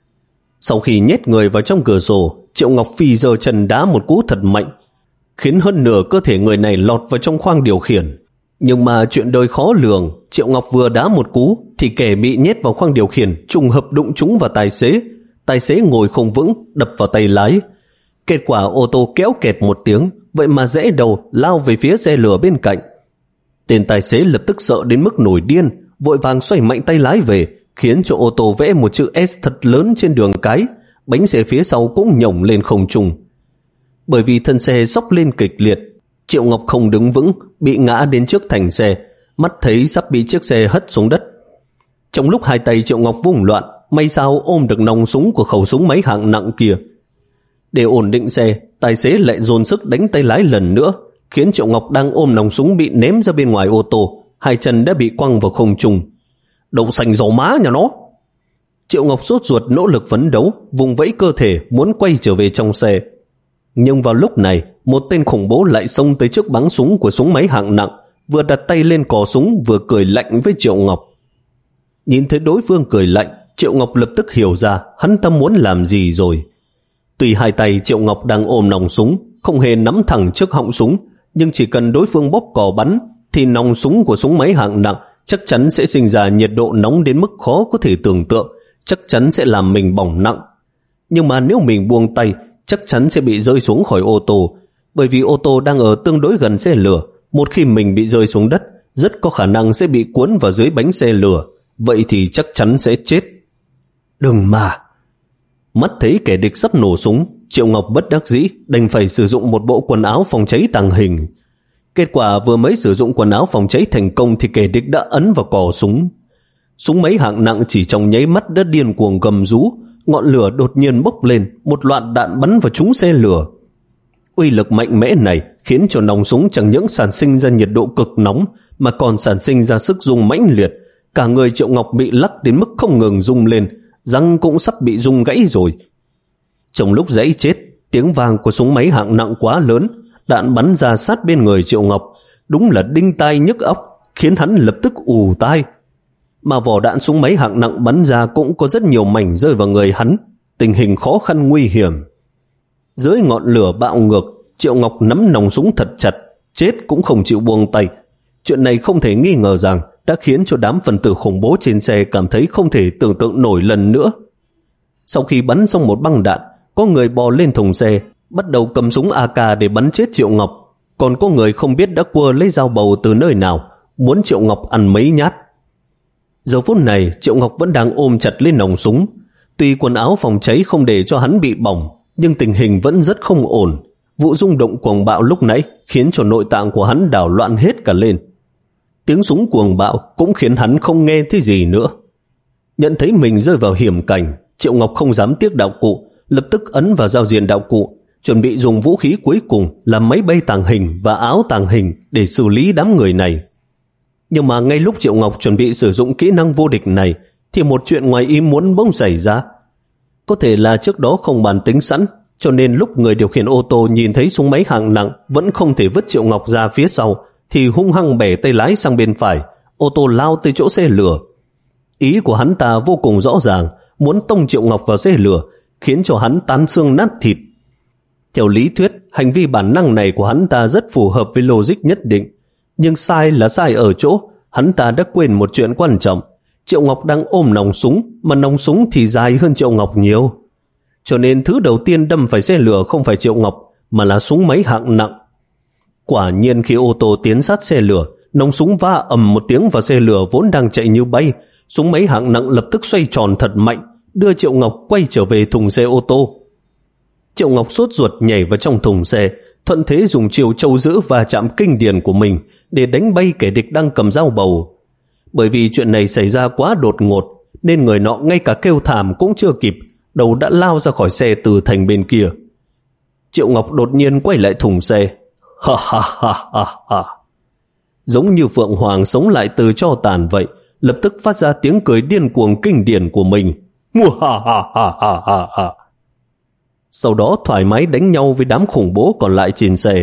Sau khi nhét người vào trong cửa sổ, Triệu Ngọc Phi giơ chân đá một cú thật mạnh, khiến hơn nửa cơ thể người này lọt vào trong khoang điều khiển. Nhưng mà chuyện đời khó lường, Triệu Ngọc vừa đá một cú thì kẻ bị nhét vào khoang điều khiển trùng hợp đụng trúng vào tài xế. Tài xế ngồi không vững, đập vào tay lái. Kết quả ô tô kéo kẹt một tiếng, vậy mà rẽ đầu lao về phía xe lửa bên cạnh. Tên tài xế lập tức sợ đến mức nổi điên, vội vàng xoay mạnh tay lái về, khiến cho ô tô vẽ một chữ S thật lớn trên đường cái, bánh xe phía sau cũng nhổng lên không trung. Bởi vì thân xe xốc lên kịch liệt, Triệu Ngọc không đứng vững, bị ngã đến trước thành xe, mắt thấy sắp bị chiếc xe hất xuống đất. Trong lúc hai tay Triệu Ngọc vùng loạn, may sao ôm được nòng súng của khẩu súng máy hạng nặng kia. Để ổn định xe, tài xế lại dồn sức đánh tay lái lần nữa, khiến Triệu Ngọc đang ôm nòng súng bị ném ra bên ngoài ô tô, hai chân đã bị quăng vào không trung. Đậu xanh dầu má nhà nó! Triệu Ngọc sốt ruột nỗ lực phấn đấu, vùng vẫy cơ thể muốn quay trở về trong xe. Nhưng vào lúc này, một tên khủng bố lại xông tới trước bắn súng của súng máy hạng nặng, vừa đặt tay lên cò súng vừa cười lạnh với Triệu Ngọc. Nhìn thấy đối phương cười lạnh, Triệu Ngọc lập tức hiểu ra hắn ta muốn làm gì rồi. Tuy hai tay Triệu Ngọc đang ôm nòng súng, không hề nắm thẳng trước họng súng, nhưng chỉ cần đối phương bóp cò bắn, thì nòng súng của súng máy hạng nặng chắc chắn sẽ sinh ra nhiệt độ nóng đến mức khó có thể tưởng tượng, chắc chắn sẽ làm mình bỏng nặng. Nhưng mà nếu mình buông tay, chắc chắn sẽ bị rơi xuống khỏi ô tô, bởi vì ô tô đang ở tương đối gần xe lửa. Một khi mình bị rơi xuống đất, rất có khả năng sẽ bị cuốn vào dưới bánh xe lửa, vậy thì chắc chắn sẽ chết. Đừng mà! Mắt thấy kẻ địch sắp nổ súng, Triệu Ngọc bất đắc dĩ đành phải sử dụng một bộ quần áo phòng cháy tàng hình. Kết quả vừa mới sử dụng quần áo phòng cháy thành công thì kẻ địch đã ấn vào cò súng. Súng máy hạng nặng chỉ trong nháy mắt đã điên cuồng gầm rú, ngọn lửa đột nhiên bốc lên, một loạt đạn bắn vào trúng xe lửa. Uy lực mạnh mẽ này khiến cho nòng súng chẳng những sản sinh ra nhiệt độ cực nóng mà còn sản sinh ra sức rung mãnh liệt. Cả người Triệu Ngọc bị lắc đến mức không ngừng rung lên, răng cũng sắp bị rung gãy rồi. Trong lúc giãy chết, tiếng vang của súng máy hạng nặng quá lớn, đạn bắn ra sát bên người Triệu Ngọc, đúng là đinh tai nhức óc, khiến hắn lập tức ù tai. Mà vỏ đạn súng máy hạng nặng bắn ra cũng có rất nhiều mảnh rơi vào người hắn, tình hình khó khăn nguy hiểm. Dưới ngọn lửa bạo ngược, Triệu Ngọc nắm nòng súng thật chặt, chết cũng không chịu buông tay. Chuyện này không thể nghi ngờ rằng đã khiến cho đám phần tử khủng bố trên xe cảm thấy không thể tưởng tượng nổi lần nữa. Sau khi bắn xong một băng đạn, có người bò lên thùng xe, bắt đầu cầm súng a ca để bắn chết Triệu Ngọc. Còn có người không biết đã quơ lấy dao bầu từ nơi nào, muốn Triệu Ngọc ăn mấy nhát. Giờ phút này, Triệu Ngọc vẫn đang ôm chặt lên nòng súng. Tuy quần áo phòng cháy không để cho hắn bị bỏng, nhưng tình hình vẫn rất không ổn. Vụ rung động cuồng bạo lúc nãy khiến cho nội tạng của hắn đảo loạn hết cả lên. Tiếng súng cuồng bạo cũng khiến hắn không nghe thấy gì nữa. Nhận thấy mình rơi vào hiểm cảnh, Triệu Ngọc không dám tiếc đạo cụ, lập tức ấn vào giao diện đạo cụ, chuẩn bị dùng vũ khí cuối cùng là máy bay tàng hình và áo tàng hình để xử lý đám người này. Nhưng mà ngay lúc Triệu Ngọc chuẩn bị sử dụng kỹ năng vô địch này thì một chuyện ngoài ý muốn bỗng xảy ra. Có thể là trước đó không bàn tính sẵn, cho nên lúc người điều khiển ô tô nhìn thấy súng máy hạng nặng vẫn không thể vứt Triệu Ngọc ra phía sau thì hung hăng bẻ tay lái sang bên phải, ô tô lao tới chỗ xe lửa. Ý của hắn ta vô cùng rõ ràng, muốn tông Triệu Ngọc vào xe lửa, khiến cho hắn tán xương nát thịt. Theo lý thuyết, hành vi bản năng này của hắn ta rất phù hợp với logic nhất định, nhưng sai là sai ở chỗ hắn ta đã quên một chuyện quan trọng. Triệu Ngọc đang ôm nòng súng, mà nòng súng thì dài hơn Triệu Ngọc nhiều. Cho nên thứ đầu tiên đâm phải xe lửa không phải Triệu Ngọc, mà là súng máy hạng nặng. Quả nhiên khi ô tô tiến sát xe lửa, nòng súng va ầm một tiếng vào xe lửa vốn đang chạy như bay. Súng máy hạng nặng lập tức xoay tròn thật mạnh, đưa Triệu Ngọc quay trở về thùng xe ô tô. Triệu Ngọc sốt ruột nhảy vào trong thùng xe, thuận thế dùng chiều trâu giữ và chạm kinh điển của mình để đánh bay kẻ địch đang cầm dao bầu. Bởi vì chuyện này xảy ra quá đột ngột, nên người nọ ngay cả kêu thảm cũng chưa kịp, đầu đã lao ra khỏi xe từ thành bên kia. Triệu Ngọc đột nhiên quay lại thùng xe. Ha ha ha ha ha. Giống như Phượng Hoàng sống lại từ tro tàn vậy, lập tức phát ra tiếng cười điên cuồng kinh điển của mình. Ha ha ha ha ha ha. Sau đó thoải mái đánh nhau với đám khủng bố còn lại trên xe.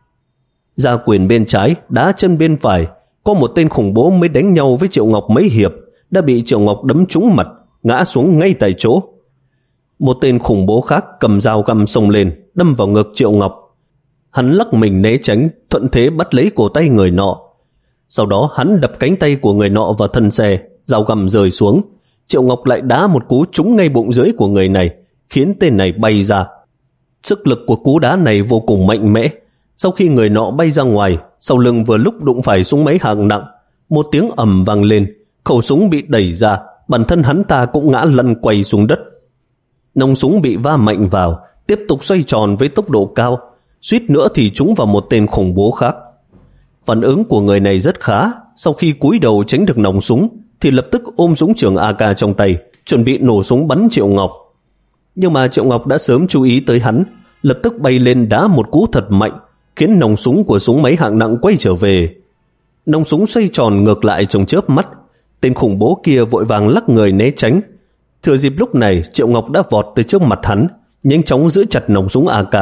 Ra quyền bên trái, đá chân bên phải, có một tên khủng bố mới đánh nhau với Triệu Ngọc mấy hiệp, đã bị Triệu Ngọc đấm trúng mặt, ngã xuống ngay tại chỗ. Một tên khủng bố khác cầm dao găm xông lên, đâm vào ngực Triệu Ngọc. Hắn lắc mình né tránh, thuận thế bắt lấy cổ tay người nọ. Sau đó hắn đập cánh tay của người nọ vào thân xe, dao găm rơi xuống. Triệu Ngọc lại đá một cú trúng ngay bụng dưới của người này, khiến tên này bay ra. Sức lực của cú đá này vô cùng mạnh mẽ. Sau khi người nọ bay ra ngoài, sau lưng vừa lúc đụng phải súng máy hạng nặng, một tiếng ầm vang lên, khẩu súng bị đẩy ra, bản thân hắn ta cũng ngã lăn quay xuống đất. Nòng súng bị va mạnh vào, tiếp tục xoay tròn với tốc độ cao, suýt nữa thì trúng vào một tên khủng bố khác. Phản ứng của người này rất khá, sau khi cúi đầu tránh được nòng súng thì lập tức ôm súng trường a ca trong tay, chuẩn bị nổ súng bắn Triệu Ngọc. Nhưng mà Triệu Ngọc đã sớm chú ý tới hắn, lập tức bay lên đá một cú thật mạnh, khiến nòng súng của súng máy hạng nặng quay trở về. Nòng súng xoay tròn ngược lại trong chớp mắt, tên khủng bố kia vội vàng lắc người né tránh. Thừa dịp lúc này, Triệu Ngọc đã vọt tới trước mặt hắn, nhanh chóng giữ chặt nòng súng a ca,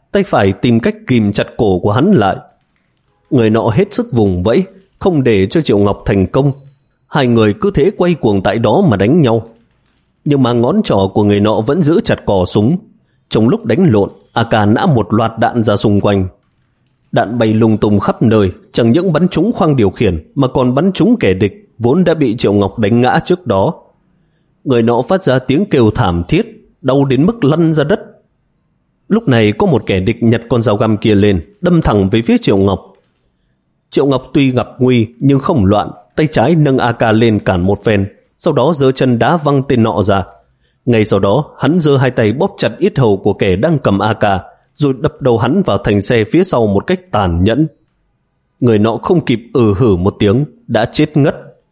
tay phải tìm cách kìm chặt cổ của hắn lại. Người nọ hết sức vùng vẫy, không để cho Triệu Ngọc thành công. Hai người cứ thế quay cuồng tại đó mà đánh nhau. Nhưng mà ngón trỏ của người nọ vẫn giữ chặt cò súng. Trong lúc đánh lộn, a ca nã một loạt đạn ra xung quanh. Đạn bay lung tung khắp nơi, chẳng những bắn trúng khoang điều khiển mà còn bắn trúng kẻ địch vốn đã bị Triệu Ngọc đánh ngã trước đó. Người nọ phát ra tiếng kêu thảm thiết, đau đến mức lăn ra đất. Lúc này có một kẻ địch nhặt con dao găm kia lên, đâm thẳng về phía Triệu Ngọc. Triệu Ngọc tuy gặp nguy nhưng không loạn, tay trái nâng a ca lên cản một phen, sau đó giơ chân đá văng tên nọ ra. Ngay sau đó, hắn giơ hai tay bóp chặt yết hầu của kẻ đang cầm a ca, rồi đập đầu hắn vào thành xe phía sau một cách tàn nhẫn. Người nọ không kịp ừ hử một tiếng, đã chết ngất.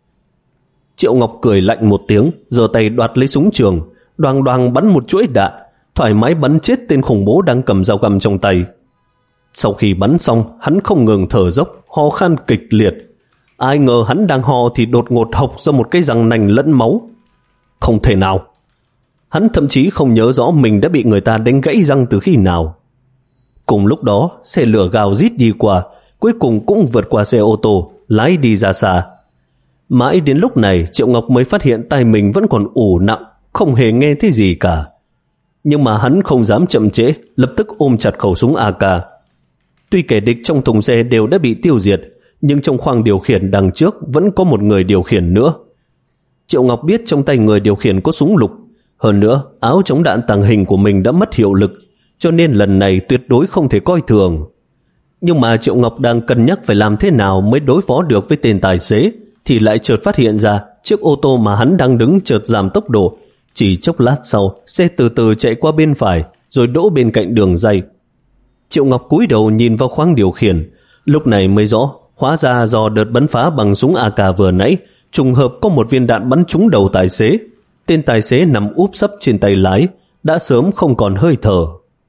Triệu Ngọc cười lạnh một tiếng, giơ tay đoạt lấy súng trường, đoàng đoàng bắn một chuỗi đạn, thoải mái bắn chết tên khủng bố đang cầm dao găm trong tay. Sau khi bắn xong, hắn không ngừng thở dốc, ho khan kịch liệt. Ai ngờ hắn đang ho thì đột ngột hộc ra một cái răng nành lẫn máu. Không thể nào. Hắn thậm chí không nhớ rõ mình đã bị người ta đánh gãy răng từ khi nào. Cùng lúc đó, xe lửa gào rít đi qua, cuối cùng cũng vượt qua xe ô tô, lái đi ra xa. Mãi đến lúc này, Triệu Ngọc mới phát hiện tai mình vẫn còn ù nặng, không hề nghe thấy gì cả. Nhưng mà hắn không dám chậm trễ, lập tức ôm chặt khẩu súng a ca. Tuy kẻ địch trong thùng xe đều đã bị tiêu diệt, nhưng trong khoang điều khiển đằng trước vẫn có một người điều khiển nữa. Triệu Ngọc biết trong tay người điều khiển có súng lục. Hơn nữa, áo chống đạn tàng hình của mình đã mất hiệu lực, cho nên lần này tuyệt đối không thể coi thường. Nhưng mà Triệu Ngọc đang cân nhắc phải làm thế nào mới đối phó được với tên tài xế, thì lại chợt phát hiện ra chiếc ô tô mà hắn đang đứng chợt giảm tốc độ. Chỉ chốc lát sau, xe từ từ chạy qua bên phải, rồi đỗ bên cạnh đường ray. Triệu Ngọc cúi đầu nhìn vào khoang điều khiển, lúc này mới rõ, hóa ra do đợt bắn phá bằng súng a ca vừa nãy, trùng hợp có một viên đạn bắn trúng đầu tài xế. Tên tài xế nằm úp sấp trên tay lái, đã sớm không còn hơi thở.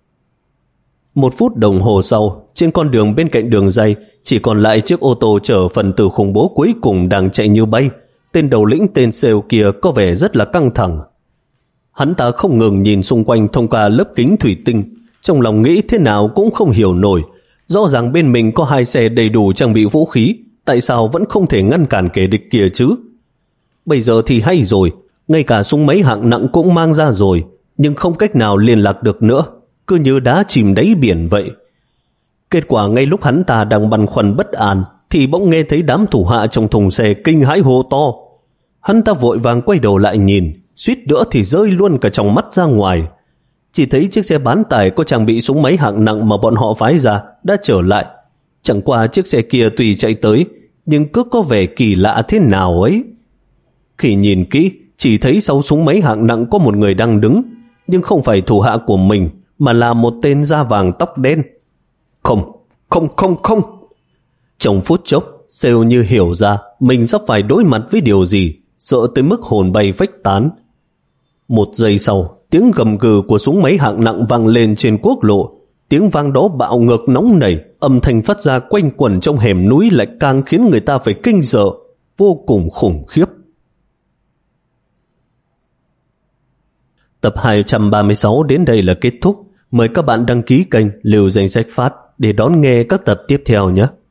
Một phút đồng hồ sau, trên con đường bên cạnh đường ray, chỉ còn lại chiếc ô tô chở phần tử khủng bố cuối cùng đang chạy như bay. Tên đầu lĩnh tên sale kia có vẻ rất là căng thẳng. Hắn ta không ngừng nhìn xung quanh thông qua lớp kính thủy tinh, trong lòng nghĩ thế nào cũng không hiểu nổi. Rõ ràng bên mình có hai xe đầy đủ trang bị vũ khí, tại sao vẫn không thể ngăn cản kẻ địch kia chứ? Bây giờ thì hay rồi, ngay cả súng máy hạng nặng cũng mang ra rồi, nhưng không cách nào liên lạc được nữa, cứ như đá chìm đáy biển vậy. Kết quả ngay lúc hắn ta đang băn khoăn bất an, thì bỗng nghe thấy đám thủ hạ trong thùng xe kinh hãi hô to. Hắn ta vội vàng quay đầu lại nhìn, suýt nữa thì rơi luôn cả trong mắt ra ngoài. Chỉ thấy chiếc xe bán tải có trang bị súng máy hạng nặng mà bọn họ phái ra đã trở lại. Chẳng qua chiếc xe kia tùy chạy tới, nhưng cứ có vẻ kỳ lạ thế nào ấy. Khi nhìn kỹ, chỉ thấy sau súng máy hạng nặng có một người đang đứng, nhưng không phải thủ hạ của mình, mà là một tên da vàng tóc đen. Không, không, không, không. Trong phút chốc, Sale như hiểu ra mình sắp phải đối mặt với điều gì, sợ tới mức hồn bay phách tán. Một giây sau, tiếng gầm gừ của súng máy hạng nặng vang lên trên quốc lộ. Tiếng vang đó bạo ngược nóng nảy, âm thanh phát ra quanh quẩn trong hẻm núi lại càng khiến người ta phải kinh sợ, vô cùng khủng khiếp. Tập hai trăm ba mươi sáu đến đây là kết thúc. Mời các bạn đăng ký kênh Liều Danh Sách Phát để đón nghe các tập tiếp theo nhé.